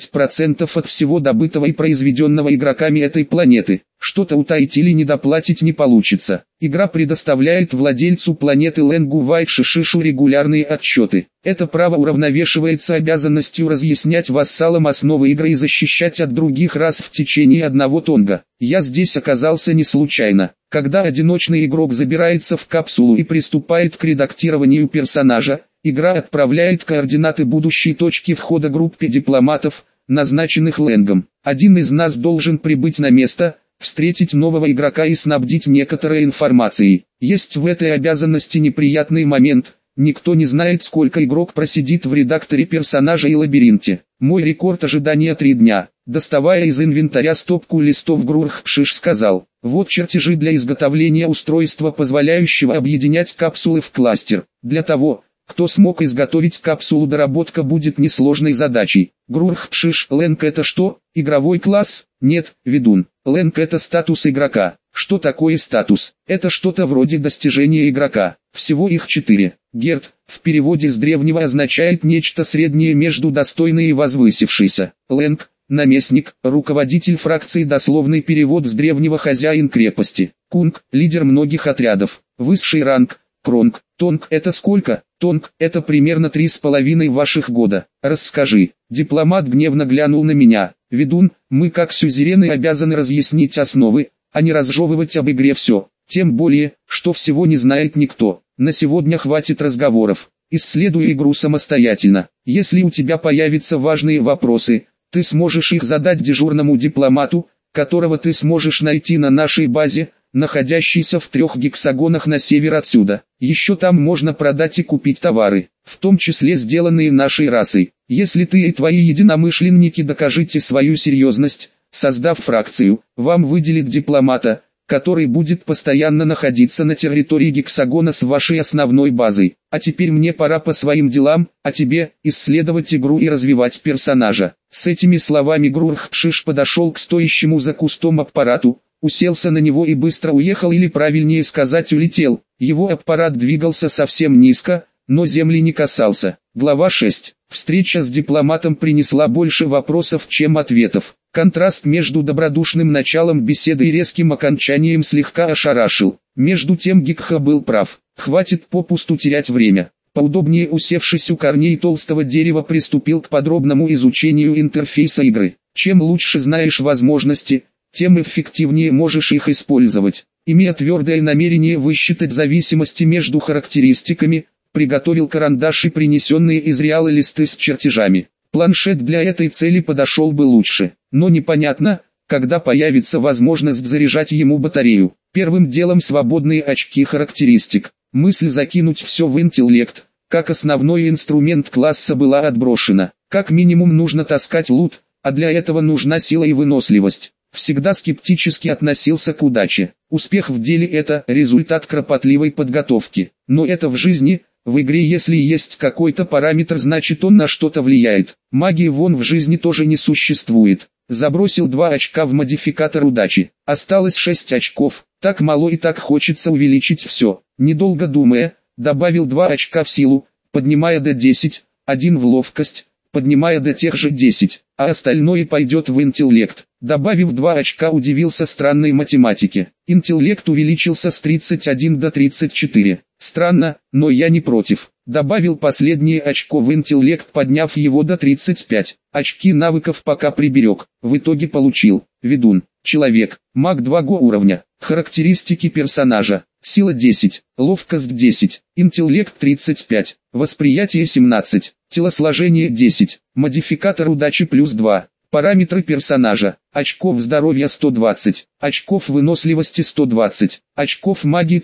30% от всего добытого и произведенного игроками этой планеты. Что-то утаить или недоплатить не получится. Игра предоставляет владельцу планеты Ленгу Вайтшишишу регулярные отчеты. Это право уравновешивается обязанностью разъяснять вассалам основы игры и защищать от других рас в течение одного тонга. Я здесь оказался не случайно. Когда одиночный игрок забирается в капсулу и приступает к редактированию персонажа, игра отправляет координаты будущей точки входа группе дипломатов, назначенных Ленгом. Один из нас должен прибыть на место, встретить нового игрока и снабдить некоторой информацией. Есть в этой обязанности неприятный момент. Никто не знает, сколько игрок просидит в редакторе персонажа и лабиринте. Мой рекорд ожидания 3 дня. Доставая из инвентаря стопку листов, Грурхпшиш сказал: вот чертежи для изготовления устройства, позволяющего объединять капсулы в кластер. Для того, кто смог изготовить капсулу, доработка будет несложной задачей. Грурхпшиш: Ленг это что, игровой класс? Нет, ведун. Ленг это статус игрока. Что такое статус? Это что-то вроде достижения игрока. Всего их 4. Герд, в переводе с древнего, означает нечто среднее между достойный и возвысившийся. Ленг, наместник, руководитель фракции, дословный перевод с древнего хозяин крепости. Кунг, лидер многих отрядов. Высший ранг. Кронг, тонг это сколько? Тонг это примерно 3,5 ваших года. Расскажи. Дипломат гневно глянул на меня. Ведун, мы как сюзерены обязаны разъяснить основы, а не разжевывать об игре все. Тем более, что всего не знает никто. На сегодня хватит разговоров. Исследуй игру самостоятельно. Если у тебя появятся важные вопросы, ты сможешь их задать дежурному дипломату, которого ты сможешь найти на нашей базе, находящейся в 3 гексагонах на север отсюда. Еще там можно продать и купить товары, в том числе сделанные нашей расой. Если ты и твои единомышленники докажете свою серьезность, создав фракцию, вам выделят дипломата, который будет постоянно находиться на территории гексагона с вашей основной базой. А теперь мне пора по своим делам, а тебе исследовать игру и развивать персонажа. С этими словами Грурхпшиш подошел к стоящему за кустом аппарату, уселся на него и быстро уехал, или правильнее сказать улетел. Его аппарат двигался совсем низко, но земли не касался. Глава 6. Встреча с дипломатом принесла больше вопросов, чем ответов. Контраст между добродушным началом беседы и резким окончанием слегка ошарашил. Между тем Гикха был прав. Хватит попусту терять время. Поудобнее усевшись у корней толстого дерева, приступил к подробному изучению интерфейса игры. Чем лучше знаешь возможности, тем эффективнее можешь их использовать. Имея твердое намерение высчитать зависимости между характеристиками, приготовил карандаш и принесенные из Реала листы с чертежами. Планшет для этой цели подошел бы лучше, но непонятно, когда появится возможность заряжать ему батарею. Первым делом свободные очки характеристик. Мысль закинуть все в интеллект, как основной инструмент класса, была отброшена. Как минимум нужно таскать лут, а для этого нужна сила и выносливость. Всегда скептически относился к удаче. Успех в деле – это результат кропотливой подготовки. Но это в жизни. В игре если есть какой-то параметр, значит он на что-то влияет. Магии вон в жизни тоже не существует. Забросил 2 очка в модификатор удачи. Осталось 6 очков. Так мало и так хочется увеличить все. Недолго думая, добавил 2 очка в силу, поднимая до 10, 1 в ловкость, поднимая до тех же 10, а остальное пойдет в интеллект. Добавив 2 очка, удивился странной математике. Интеллект увеличился с 31 до 34. Странно, но я не против. Добавил последнее очко в интеллект, подняв его до 35. Очки навыков пока приберег. В итоге получил: ведун, человек, маг 2 уровня. Характеристики персонажа: сила 10, ловкость 10, интеллект 35, восприятие 17, телосложение 10, модификатор удачи +2. Параметры персонажа: очков здоровья 120, очков выносливости 120, очков магии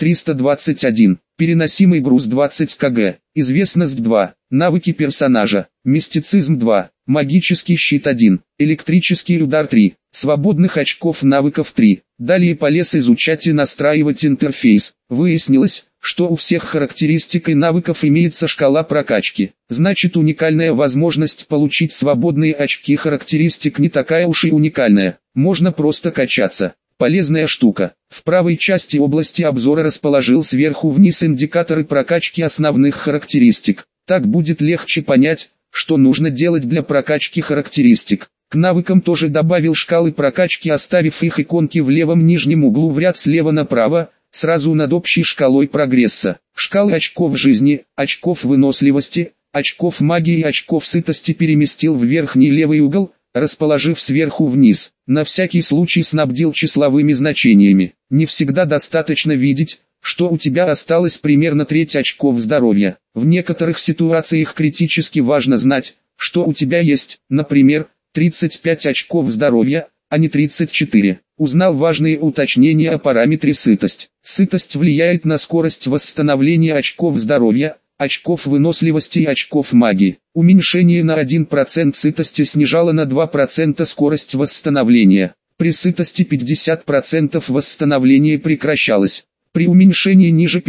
321, переносимый груз 20 кг, известность 2, навыки персонажа: мистицизм 2, магический щит 1, электрический удар 3, Свободных очков навыков 3. Далее полез изучать и настраивать интерфейс. Выяснилось, что у всех характеристик и навыков имеется шкала прокачки. Значит, уникальная возможность получить свободные очки характеристик не такая уж и уникальная. Можно просто качаться. Полезная штука. В правой части области обзора расположил сверху вниз индикаторы прокачки основных характеристик. Так будет легче понять, что нужно делать для прокачки характеристик. К навыкам тоже добавил шкалы прокачки, оставив их иконки в левом нижнем углу в ряд слева направо, сразу над общей шкалой прогресса. Шкалы очков жизни, очков выносливости, очков магии и очков сытости переместил в верхний левый угол, расположив сверху вниз. На всякий случай снабдил числовыми значениями. Не всегда достаточно видеть, что у тебя осталось примерно треть очков здоровья. В некоторых ситуациях критически важно знать, что у тебя есть, например, 35 очков здоровья, а не 34. Узнал важные уточнения о параметре сытость. Сытость влияет на скорость восстановления очков здоровья, очков выносливости и очков магии. Уменьшение на 1% сытости снижало на 2% скорость восстановления. При сытости 50% восстановление прекращалось. При уменьшении ниже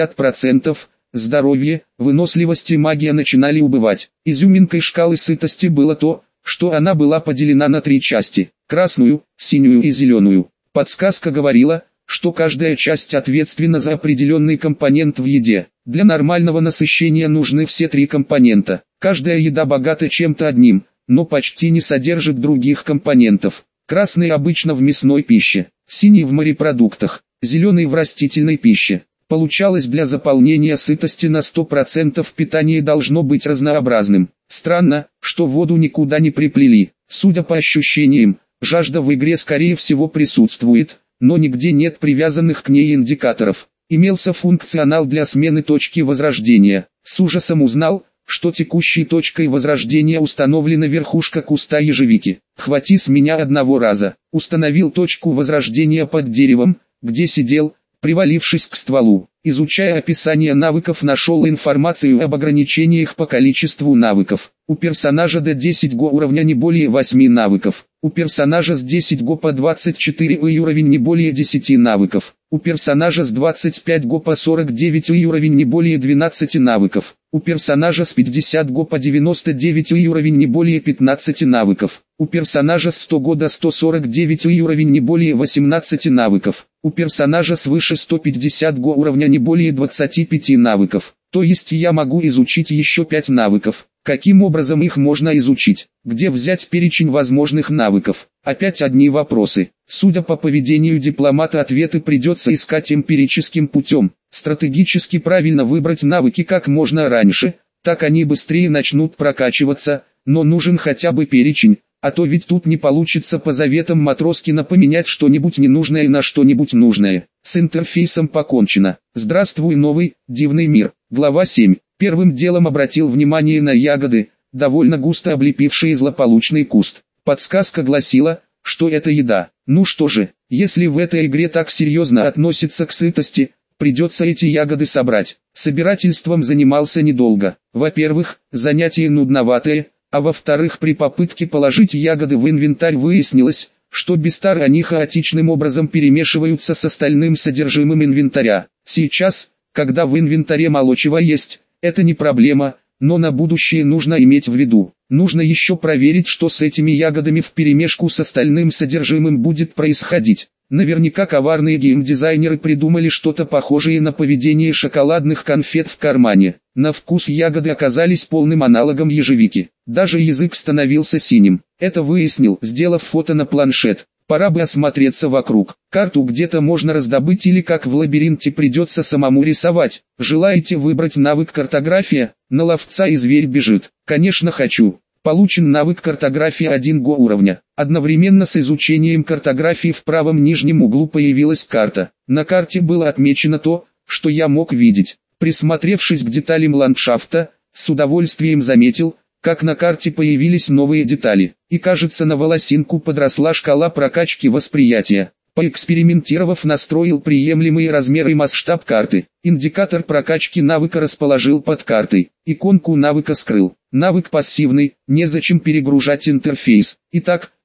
50% здоровье, выносливость и магия начинали убывать. Изюминкой шкалы сытости было то, что она была поделена на 3 части – красную, синюю и зеленую. Подсказка говорила, что каждая часть ответственна за определенный компонент в еде. Для нормального насыщения нужны все 3 компонента. Каждая еда богата чем-то одним, но почти не содержит других компонентов. Красный обычно в мясной пище, синий в морепродуктах, зеленый в растительной пище. Получалось, для заполнения сытости на 100% питание должно быть разнообразным. Странно, что воду никуда не приплели. Судя по ощущениям, жажда в игре скорее всего присутствует, но нигде нет привязанных к ней индикаторов. Имелся функционал для смены точки возрождения. С ужасом узнал, что текущей точкой возрождения установлена верхушка куста ежевики. Хвати с меня одного раза. Установил точку возрождения под деревом, где сидел, привалившись к стволу. Изучая описание навыков, нашел информацию об ограничениях по количеству навыков. У персонажа до 10 го уровня не более 8 навыков. У персонажа с 10 го по 24 уровень не более 10 навыков. У персонажа с 25 го по 49 уровень не более 12 навыков. У персонажа с 50 го по 99 уровень не более 15 навыков. У персонажа с 100 го до 149 уровень не более 18 навыков. У персонажа свыше 150 го уровня не более 25 навыков. То есть я могу изучить еще 5 навыков. Каким образом их можно изучить? Где взять перечень возможных навыков? Опять одни вопросы. Судя по поведению дипломата, ответы придется искать эмпирическим путем. Стратегически правильно выбрать навыки как можно раньше, так они быстрее начнут прокачиваться, но нужен хотя бы перечень, а то ведь тут не получится по заветам Матроскина поменять что-нибудь ненужное на что-нибудь нужное. С интерфейсом покончено. Здравствуй, новый, дивный мир. Глава 7. Первым делом обратил внимание на ягоды, довольно густо облепившие злополучный куст. Подсказка гласила, что это еда. Ну что же, если в этой игре так серьезно относится к сытости, придется эти ягоды собрать. Собирательством занимался недолго. Во-первых, занятие нудноватое, а во-вторых, при попытке положить ягоды в инвентарь выяснилось, что бестары они хаотичным образом перемешиваются с остальным содержимым инвентаря. Сейчас, когда в инвентаре мало чего есть, это не проблема, но на будущее нужно иметь в виду. Нужно еще проверить, что с этими ягодами вперемешку с остальным содержимым будет происходить. Наверняка коварные геймдизайнеры придумали что-то похожее на поведение шоколадных конфет в кармане. На вкус ягоды оказались полным аналогом ежевики. Даже язык становился синим. Это выяснил, сделав фото на планшет. Пора бы осмотреться вокруг. Карту где-то можно раздобыть или как в лабиринте придется самому рисовать. Желаете выбрать навык картография? На ловца и зверь бежит. Конечно хочу. Получен навык картография 1 го уровня. Одновременно с изучением картографии в правом нижнем углу появилась карта. На карте было отмечено то, что я мог видеть. Присмотревшись к деталям ландшафта, с удовольствием заметил, как на карте появились новые детали, и кажется, на волосинку подросла шкала прокачки восприятия. Поэкспериментировав, настроил приемлемые размеры и масштаб карты. Индикатор прокачки навыка расположил под картой. Иконку навыка скрыл. Навык пассивный, незачем перегружать интерфейс. Итак,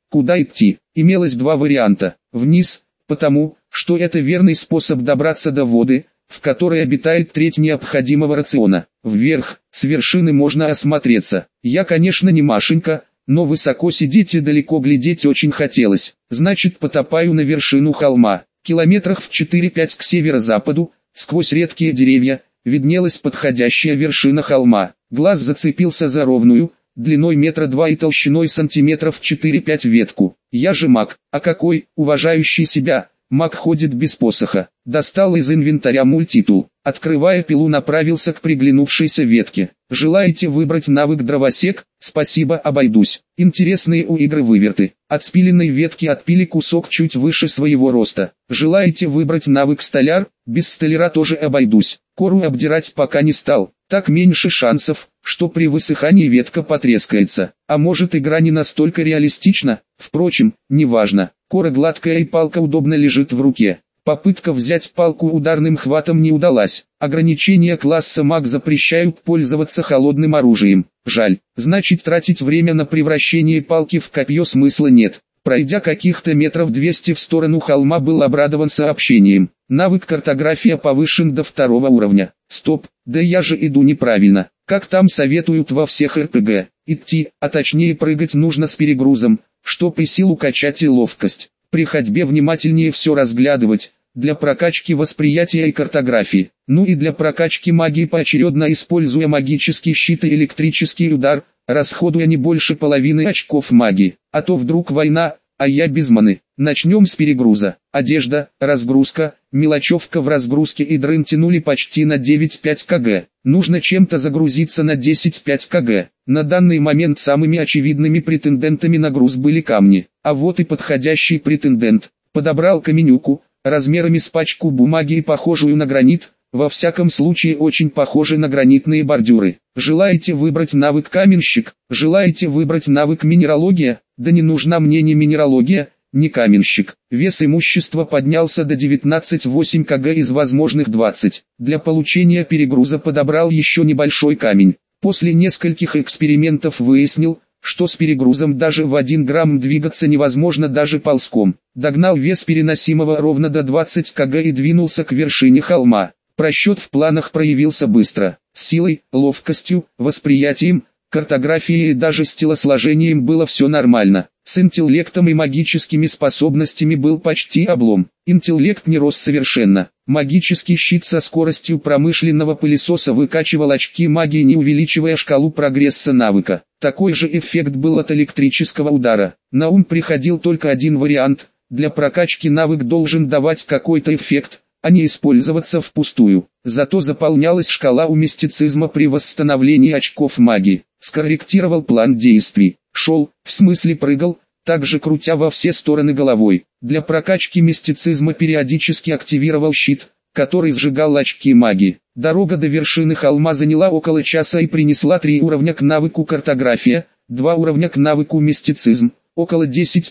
Куда идти? Имелось два варианта. Вниз, потому, что это верный способ добраться до воды, в которой обитает треть необходимого рациона. Вверх, с вершины можно осмотреться. Я, конечно, не Машенька, но высоко сидеть и далеко глядеть очень хотелось. Значит, потопаю на вершину холма. Километрах в 4-5 к северо-западу, сквозь редкие деревья, виднелась подходящая вершина холма. Глаз зацепился за ровную, длиной метра 2 и толщиной сантиметров 4-5 ветку. Я же маг, а какой, уважающий себя, маг ходит без посоха. Достал из инвентаря мультитул. Открывая пилу, направился к приглянувшейся ветке. Желаете выбрать навык дровосек? Спасибо, обойдусь. Интересные у игры выверты. От спиленной ветки отпили кусок чуть выше своего роста. Желаете выбрать навык столяр? Без столяра тоже обойдусь. Кору обдирать пока не стал. Так меньше шансов, что при высыхании ветка потрескается. А может, игра не настолько реалистична? Впрочем, неважно. Кора гладкая и палка удобно лежит в руке. Попытка взять палку ударным хватом не удалась. Ограничения класса маг запрещают пользоваться холодным оружием. Жаль, значит, тратить время на превращение палки в копье смысла нет. Пройдя каких-то метров 200 в сторону холма, был обрадован сообщением. Навык картография повышен до 2 уровня. Стоп, да я же иду неправильно. Как там советуют во всех РПГ? Идти, а точнее прыгать нужно с перегрузом, чтоб и силу качать и ловкость. При ходьбе внимательнее все разглядывать, для прокачки восприятия и картографии. Ну и для прокачки магии поочередно используя магический щит и электрический удар, расходуя не больше половины очков магии. А то вдруг война, а я без маны. Начнем с перегруза. Одежда, разгрузка, мелочевка в разгрузке и дрын тянули почти на 9,5 кг. Нужно чем-то загрузиться на 10,5 кг. На данный момент самыми очевидными претендентами на груз были камни. А вот и подходящий претендент. Подобрал каменюку, размерами с пачку бумаги и похожую на гранит, во всяком случае очень похожи на гранитные бордюры. Желаете выбрать навык каменщик? Желаете выбрать навык минералогия? Да не нужна мне ни минералогия, ни каменщик. Вес имущества поднялся до 19,8 кг из возможных 20. Для получения перегруза подобрал еще небольшой камень. После нескольких экспериментов выяснил, что с перегрузом даже в 1 грамм двигаться невозможно даже ползком. Догнал вес переносимого ровно до 20 кг и двинулся к вершине холма. Просчет в планах проявился быстро. С силой, ловкостью, восприятием, картографией и даже с телосложением было все нормально. С интеллектом и магическими способностями был почти облом. Интеллект не рос совершенно. Магический щит со скоростью промышленного пылесоса выкачивал очки магии, не увеличивая шкалу прогресса навыка. Такой же эффект был от электрического удара. На ум приходил только один вариант. Для прокачки навык должен давать какой-то эффект, а не использоваться впустую. Зато заполнялась шкала у мистицизма при восстановлении очков магии. Скорректировал план действий. Шел, в смысле прыгал, также крутя во все стороны головой. Для прокачки мистицизма периодически активировал щит, который сжигал очки магии. Дорога до вершины холма заняла около часа и принесла 3 уровня к навыку картография, 2 уровня к навыку мистицизм, около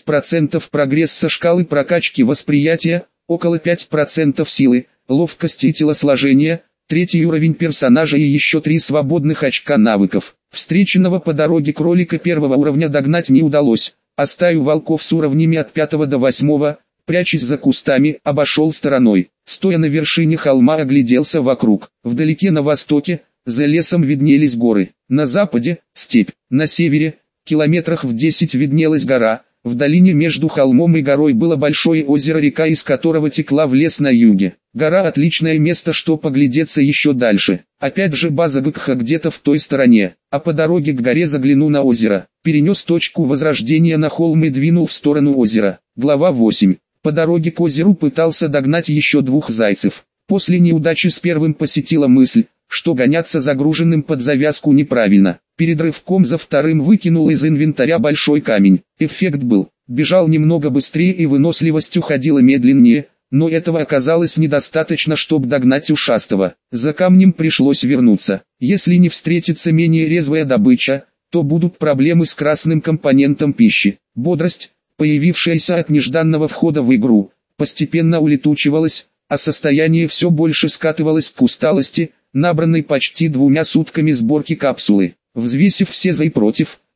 10% прогресса шкалы прокачки восприятия, около 5% силы, ловкости и телосложения, 3 уровень персонажа и еще 3 свободных очка навыков. Встреченного по дороге кролика 1 уровня догнать не удалось, а стаю волков с уровнями от 5 до 8, прячась за кустами, обошел стороной. Стоя на вершине холма, огляделся вокруг. Вдалеке на востоке, за лесом виднелись горы. На западе – степь. На севере, километрах в 10 виднелась гора. В долине между холмом и горой было большое озеро-река, из которого текла в лес на юге. Гора – отличное место, что поглядеться еще дальше. Опять же база ГКХ где-то в той стороне. А по дороге к горе загляну на озеро. Перенес точку возрождения на холм и двинул в сторону озера. Глава 8. По дороге к озеру пытался догнать еще 2 зайцев. После неудачи с первым посетила мысль, что гоняться загруженным под завязку неправильно. Перед рывком за вторым выкинул из инвентаря большой камень. Эффект был: бежал немного быстрее и выносливость уходила медленнее, но этого оказалось недостаточно, чтобы догнать ушастого. За камнем пришлось вернуться. Если не встретится менее резвая добыча, то будут проблемы с красным компонентом пищи. Бодрость, появившаяся от нежданного входа в игру, постепенно улетучивалась, а состояние все больше скатывалось к усталости, набранной почти 2 сутками сборки капсулы. Взвесив все за и против,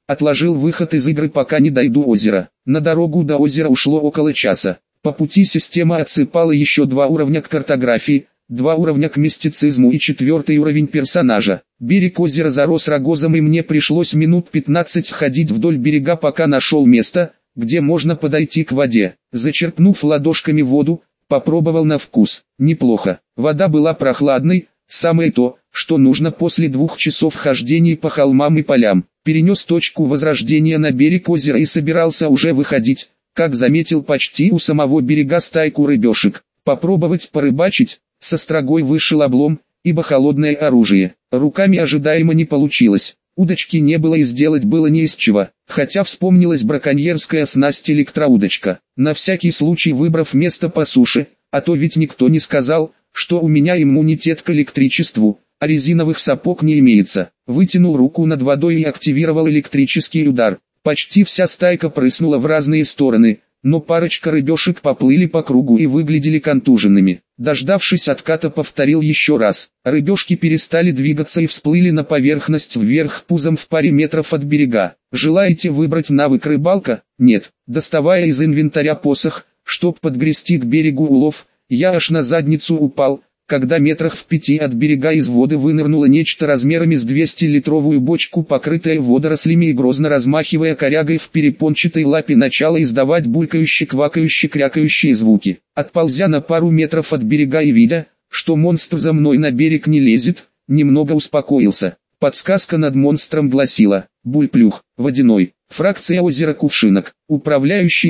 Отложил выход из игры, пока не дойду озера. На дорогу до озера ушло около часа. По пути система отсыпала еще 2 уровня к картографии, 2 уровня к мистицизму и 4 уровень персонажа. Берег озера зарос рогозом, и мне пришлось минут 15 ходить вдоль берега, пока нашел место, где можно подойти к воде. Зачерпнув ладошками воду, попробовал на вкус. Неплохо. Вода была прохладной, самое то, что нужно после 2 часов хождения по холмам и полям. Перенес точку возрождения на берег озера и собирался уже выходить, как заметил почти у самого берега стайку рыбешек. Попробовать порыбачить, со строгой вышел облом, ибо холодное оружие. Руками ожидаемо не получилось. Удочки не было и сделать было не из чего, хотя вспомнилась браконьерская снасть электроудочка. На всякий случай выбрав место по суше, а то ведь никто не сказал, что у меня иммунитет к электричеству, а резиновых сапог не имеется. Вытянул руку над водой и активировал электрический удар. Почти вся стайка прыснула в разные стороны, но парочка рыбешек поплыли по кругу и выглядели контуженными. Дождавшись отката, повторил еще раз. Рыбешки перестали двигаться и всплыли на поверхность вверх пузом в паре метров от берега. Желаете выбрать навык рыбалка? Нет. Доставая из инвентаря посох, чтоб подгрести к берегу улов, я аж на задницу упал, когда метрах в 5 от берега из воды вынырнуло нечто размерами с 200-литровую бочку, покрытая водорослями, и грозно размахивая корягой в перепончатой лапе начало издавать булькающие, квакающие, крякающие звуки. Отползя на пару метров от берега и видя, что монстр за мной на берег не лезет, немного успокоился. Подсказка над монстром гласила: Бульплюх, водяной, фракция озера Кувшинок, управляющий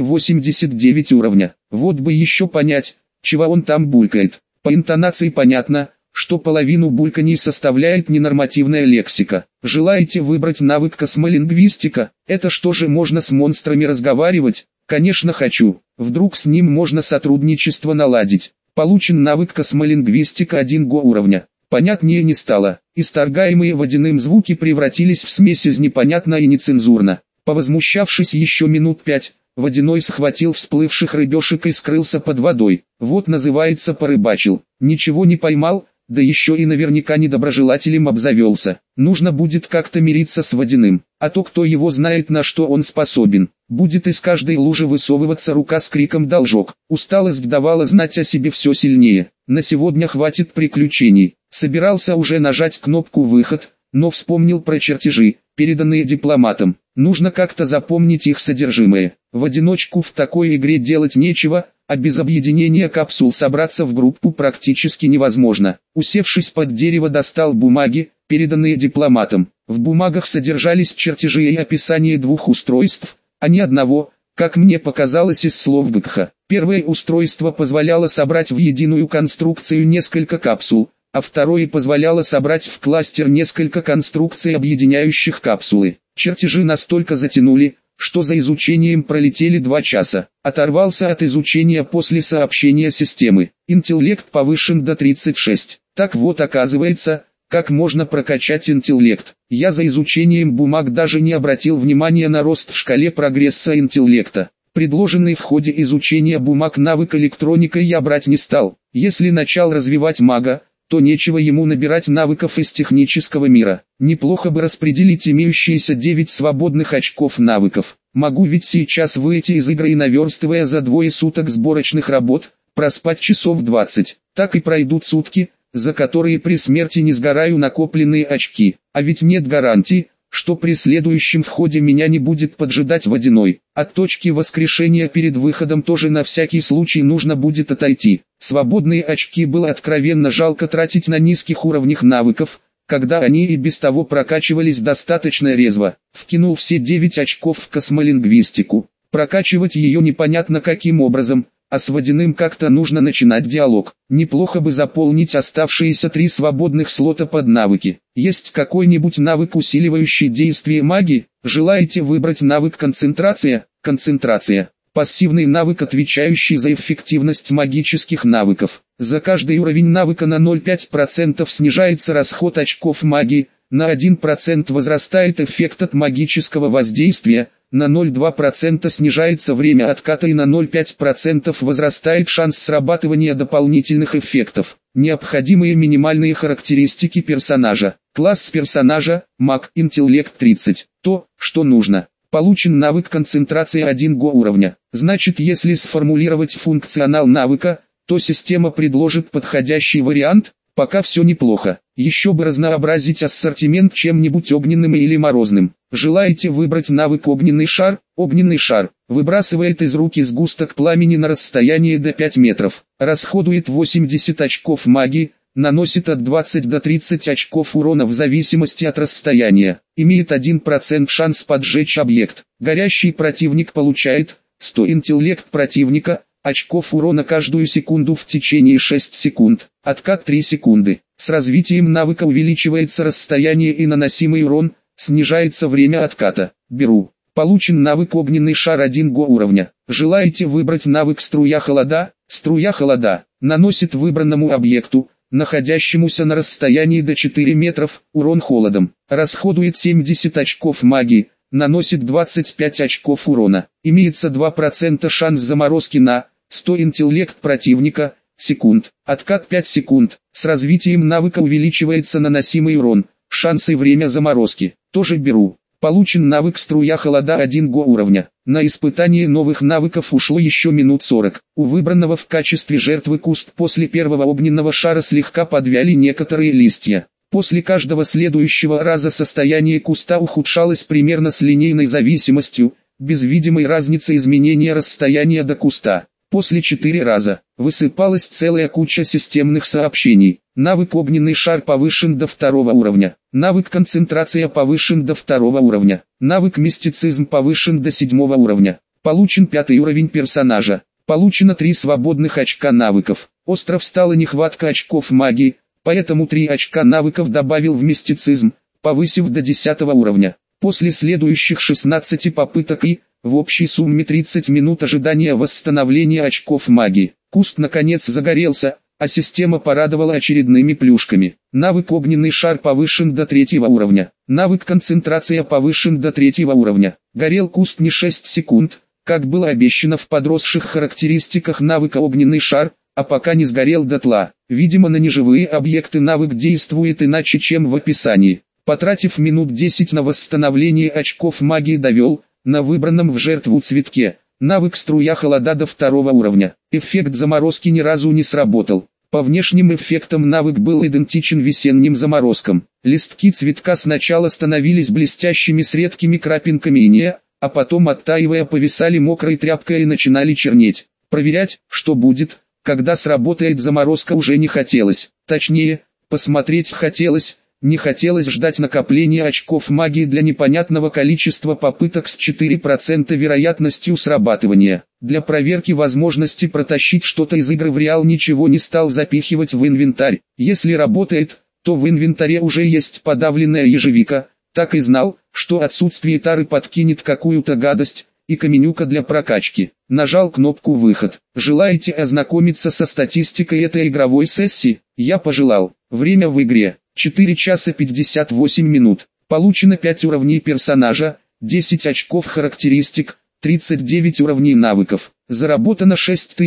89 уровня. Вот бы еще понять, чего он там булькает. По интонации понятно, что половину бульканий составляет ненормативная лексика. Желаете выбрать навык космолингвистика? Это что же, можно с монстрами разговаривать? Конечно хочу. Вдруг с ним можно сотрудничество наладить. Получен навык космолингвистика 1 го уровня. Понятнее не стало. Исторгаемые водяным звуки превратились в смесь из непонятно и нецензурно. Повозмущавшись еще минут 5, водяной схватил всплывших рыбешек и скрылся под водой. Вот называется порыбачил. Ничего не поймал, да еще и наверняка недоброжелателем обзавелся. Нужно будет как-то мириться с водяным, а то кто его знает, на что он способен. Будет из каждой лужи высовываться рука с криком «Должок». Усталость давала знать о себе все сильнее. На сегодня хватит приключений. Собирался уже нажать кнопку «Выход», но вспомнил про чертежи, переданные дипломатом. Нужно как-то запомнить их содержимое. В одиночку в такой игре делать нечего, а без объединения капсул собраться в группу практически невозможно. Усевшись под дерево, достал бумаги, переданные дипломатом. В бумагах содержались чертежи и описание 2 устройств, а не одного, как мне показалось из слов Быкха. Первое устройство позволяло собрать в единую конструкцию несколько капсул, а второе позволяло собрать в кластер несколько конструкций, объединяющих капсулы. Чертежи настолько затянули, что за изучением пролетели 2 часа. Оторвался от изучения после сообщения системы. Интеллект повышен до 36. Так вот, оказывается, как можно прокачать интеллект. Я за изучением бумаг даже не обратил внимания на рост в шкале прогресса интеллекта. Предложенный в ходе изучения бумаг навык электроника я брать не стал. Если начал развивать мага, то нечего ему набирать навыков из технического мира. Неплохо бы распределить имеющиеся 9 свободных очков навыков. Могу ведь сейчас выйти из игры и, наверстывая за 2 суток сборочных работ, проспать часов 20. Так и пройдут сутки, за которые при смерти не сгораю накопленные очки. А ведь нет гарантии, что при следующем входе меня не будет поджидать водяной. От точки воскрешения перед выходом тоже на всякий случай нужно будет отойти. Свободные очки было откровенно жалко тратить на низких уровнях навыков, когда они и без того прокачивались достаточно резво. Вкинул все 9 очков в космолингвистику. Прокачивать ее непонятно каким образом, а с водяным как-то нужно начинать диалог. Неплохо бы заполнить оставшиеся 3 свободных слота под навыки. Есть какой-нибудь навык, усиливающий действие магии? Желаете выбрать навык концентрация? Концентрация. Пассивный навык, отвечающий за эффективность магических навыков. За каждый уровень навыка на 0,5% снижается расход очков магии, на 1% возрастает эффект от магического воздействия, на 0,2% снижается время отката и на 0,5% возрастает шанс срабатывания дополнительных эффектов. Необходимые минимальные характеристики персонажа. Класс персонажа, маг, интеллект 30. То, что нужно. Получен навык концентрация 1 го уровня. Значит, если сформулировать функционал навыка, то система предложит подходящий вариант. Пока все неплохо. Еще бы разнообразить ассортимент чем-нибудь огненным или морозным. Желаете выбрать навык огненный шар? Огненный шар выбрасывает из руки сгусток пламени на расстояние до 5 метров. Расходует 80 очков магии, наносит от 20 до 30 очков урона в зависимости от расстояния. Имеет 1% шанс поджечь объект. Горящий противник получает 100 интеллект противника, очков урона каждую секунду в течение 6 секунд. Откат 3 секунды. С развитием навыка увеличивается расстояние и наносимый урон, снижается время отката. Беру. Получен навык огненный шар 1 го уровня. Желаете выбрать навык струя холода? Струя холода наносит выбранному объекту, находящемуся на расстоянии до 4 метров, урон холодом. Расходует 70 очков магии, наносит 25 очков урона. Имеется 2% шанс заморозки на 100 интеллект противника, секунд. Откат 5 секунд. С развитием навыка увеличивается наносимый урон, шанс и время заморозки. Тоже беру. Получен навык струя холода 1 го уровня. На испытание новых навыков ушло еще минут 40. У выбранного в качестве жертвы куст после первого огненного шара слегка подвяли некоторые листья. После каждого следующего раза состояние куста ухудшалось примерно с линейной зависимостью, без видимой разницы изменения расстояния до куста. После 4 раза высыпалась целая куча системных сообщений. Навык огненный шар повышен до 2 уровня. Навык концентрация повышен до 2 уровня. Навык мистицизм повышен до 7 уровня. Получен 5 уровень персонажа. Получено 3 свободных очка навыков. Остро встала нехватка очков магии, поэтому 3 очка навыков добавил в мистицизм, повысив до 10 уровня. После следующих 16 попыток и, в общей сумме 30 минут ожидания восстановления очков магии, куст наконец загорелся, а система порадовала очередными плюшками. Навык огненный шар повышен до 3 уровня. Навык концентрация повышен до 3 уровня. Горел куст не 6 секунд, как было обещано в подросших характеристиках навыка огненный шар, а пока не сгорел дотла. Видимо, на неживые объекты навык действует иначе, чем в описании. Потратив минут 10 на восстановление очков магии, довел, на выбранном в жертву цветке, навык струя холода до 2 уровня. Эффект заморозки ни разу не сработал. По внешним эффектам навык был идентичен весенним заморозкам. Листки цветка сначала становились блестящими с редкими крапинками инея, а потом, оттаивая, повисали мокрой тряпкой и начинали чернеть. Проверять, что будет, когда сработает заморозка, уже не хотелось. Точнее, посмотреть хотелось. Не хотелось ждать накопления очков магии для непонятного количества попыток с 4% вероятностью срабатывания. Для проверки возможности протащить что-то из игры в реал ничего не стал запихивать в инвентарь. Если работает, то в инвентаре уже есть подавленная ежевика. Так и знал, что отсутствие тары подкинет какую-то гадость, и каменюка для прокачки. Нажал кнопку «Выход». Желаете ознакомиться со статистикой этой игровой сессии? Я пожелал. Время в игре 4 часа 58 минут. Получено 5 уровней персонажа, 10 очков характеристик, 39 уровней навыков. Заработано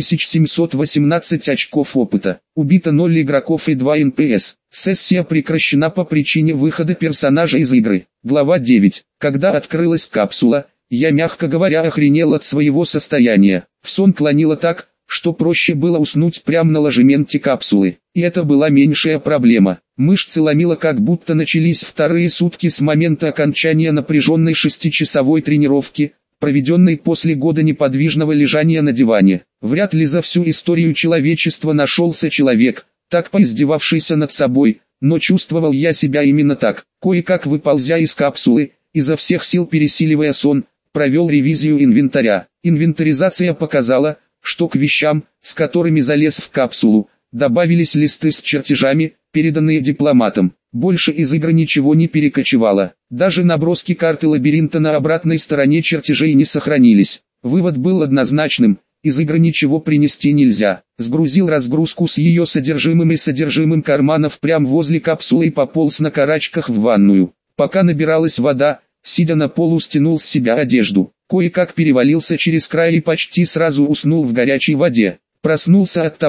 6718 очков опыта. Убито 0 игроков и 2 НПС. Сессия прекращена по причине выхода персонажа из игры. Глава 9. Когда открылась капсула, я, мягко говоря, охренел от своего состояния. В сон клонило так, что проще было уснуть прямо на ложементе капсулы. И это была меньшая проблема. Мышцы ломило, как будто начались вторые сутки с момента окончания напряженной 6-часовой тренировки, проведенной после года неподвижного лежания на диване. Вряд ли за всю историю человечества нашелся человек, так поиздевавшийся над собой, но чувствовал я себя именно так. Кое-как выползя из капсулы, изо всех сил пересиливая сон, провел ревизию инвентаря. Инвентаризация показала, что к вещам, с которыми залез в капсулу, добавились листы с чертежами, переданные дипломатом. Больше из игры ничего не перекочевало. Даже наброски карты лабиринта на обратной стороне чертежей не сохранились. Вывод был однозначным: из игры ничего принести нельзя. Сгрузил разгрузку с ее содержимым и содержимым карманов прямо возле капсулы и пополз на карачках в ванную. Пока набиралась вода, сидя на полу, стянул с себя одежду. Кое-как перевалился через край и почти сразу уснул в горячей воде. Проснулся от того,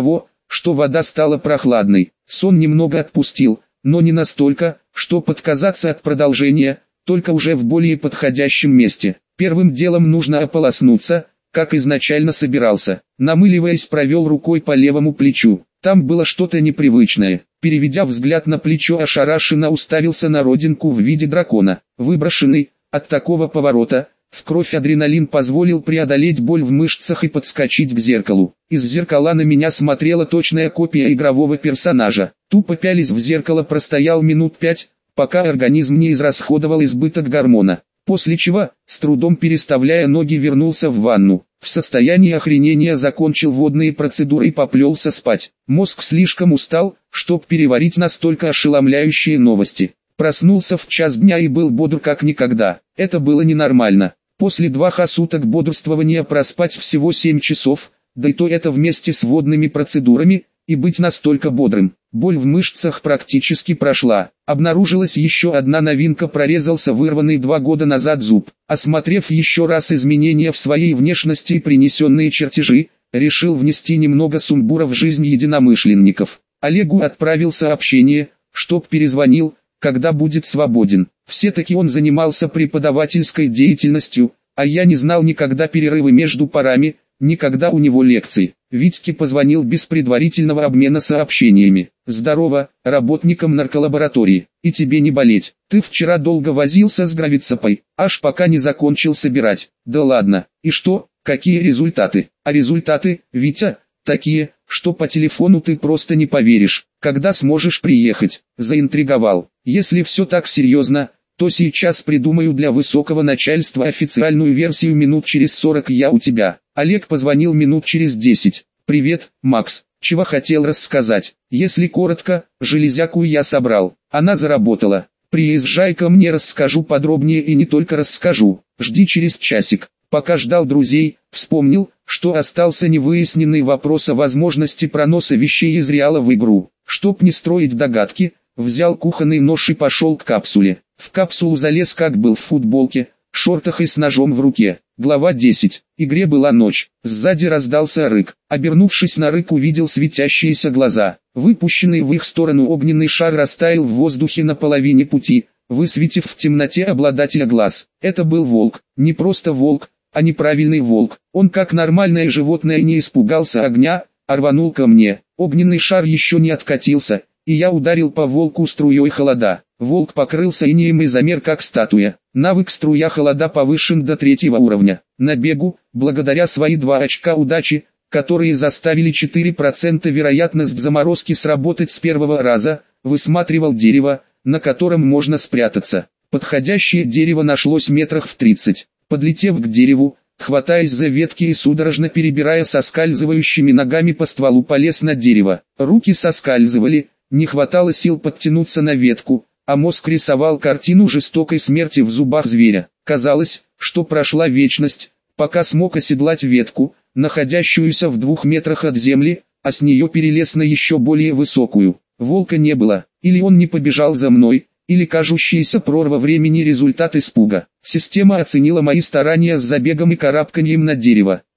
что вода стала прохладной. Сон немного отпустил, но не настолько, чтобы отказаться от продолжения, только уже в более подходящем месте. Первым делом нужно ополоснуться, как изначально собирался. Намыливаясь, провел рукой по левому плечу. Там было что-то непривычное. Переведя взгляд на плечо, ошарашенно уставился на родинку в виде дракона. Выброшенный, от такого поворота, в кровь адреналин позволил преодолеть боль в мышцах и подскочить к зеркалу. Из зеркала на меня смотрела точная копия игрового персонажа. Тупо пялись в зеркало, простоял минут 5, пока организм не израсходовал избыток гормона. После чего, с трудом переставляя ноги, вернулся в ванну. В состоянии охренения закончил водные процедуры и поплелся спать. Мозг слишком устал, чтобы переварить настолько ошеломляющие новости. Проснулся в час дня и был бодр как никогда. Это было ненормально. После 2 суток бодрствования проспать всего 7 часов, да и то это вместе с водными процедурами, и быть настолько бодрым. Боль в мышцах практически прошла. Обнаружилась еще одна новинка: прорезался вырванный 2 года назад зуб. Осмотрев еще раз изменения в своей внешности и принесенные чертежи, решил внести немного сумбура в жизнь единомышленников. Олегу отправил сообщение, чтоб перезвонил, когда будет свободен. Все-таки он занимался преподавательской деятельностью, а я не знал никогда перерывы между парами, никогда у него лекции. Витьке позвонил без предварительного обмена сообщениями. «Здорово, работникам нарколаборатории, и тебе не болеть. Ты вчера долго возился с гравицапой, аж пока не закончил собирать». «Да ладно, и что, какие результаты?» «А результаты, Витя, такие, что по телефону ты просто не поверишь. Когда сможешь приехать?» Заинтриговал. «Если все так серьезно, то сейчас придумаю для высокого начальства официальную версию, минут через 40 я у тебя». Олег позвонил минут через 10. «Привет, Макс. Чего хотел рассказать?» «Если коротко, железяку я собрал. Она заработала. Приезжай ко мне, расскажу подробнее, и не только расскажу. Жди через часик». Пока ждал друзей, вспомнил, что остался невыясненный вопрос о возможности проноса вещей из реала в игру. Чтоб не строить догадки, взял кухонный нож и пошел к капсуле. В капсулу залез, как был в футболке, шортах и с ножом в руке. Глава 10. Игре была ночь. Сзади раздался рык. Обернувшись на рык, увидел светящиеся глаза. Выпущенный в их сторону огненный шар растаял в воздухе на половине пути, высветив в темноте обладателя глаз. Это был волк. Не просто волк, а неправильный волк. Он, как нормальное животное, не испугался огня, а рванул ко мне. Огненный шар еще не откатился, и я ударил по волку струей холода. Волк покрылся инеем и замер как статуя. Навык струя холода повышен до 3 уровня. На бегу, благодаря свои 2 очка удачи, которые заставили 4% вероятность заморозки сработать с первого раза, высматривал дерево, на котором можно спрятаться. Подходящее дерево нашлось метрах в 30. Подлетев к дереву, хватаясь за ветки и судорожно перебирая соскальзывающими ногами по стволу, полез на дерево. Руки соскальзывали, не хватало сил подтянуться на ветку, а мозг рисовал картину жестокой смерти в зубах зверя. Казалось, что прошла вечность, пока смог оседлать ветку, находящуюся в 2 метрах от земли, а с нее перелез на еще более высокую. Волка не было, или он не побежал за мной, или кажущаяся прорва времени результат испуга. Система оценила мои старания с забегом и карабканием на дерево.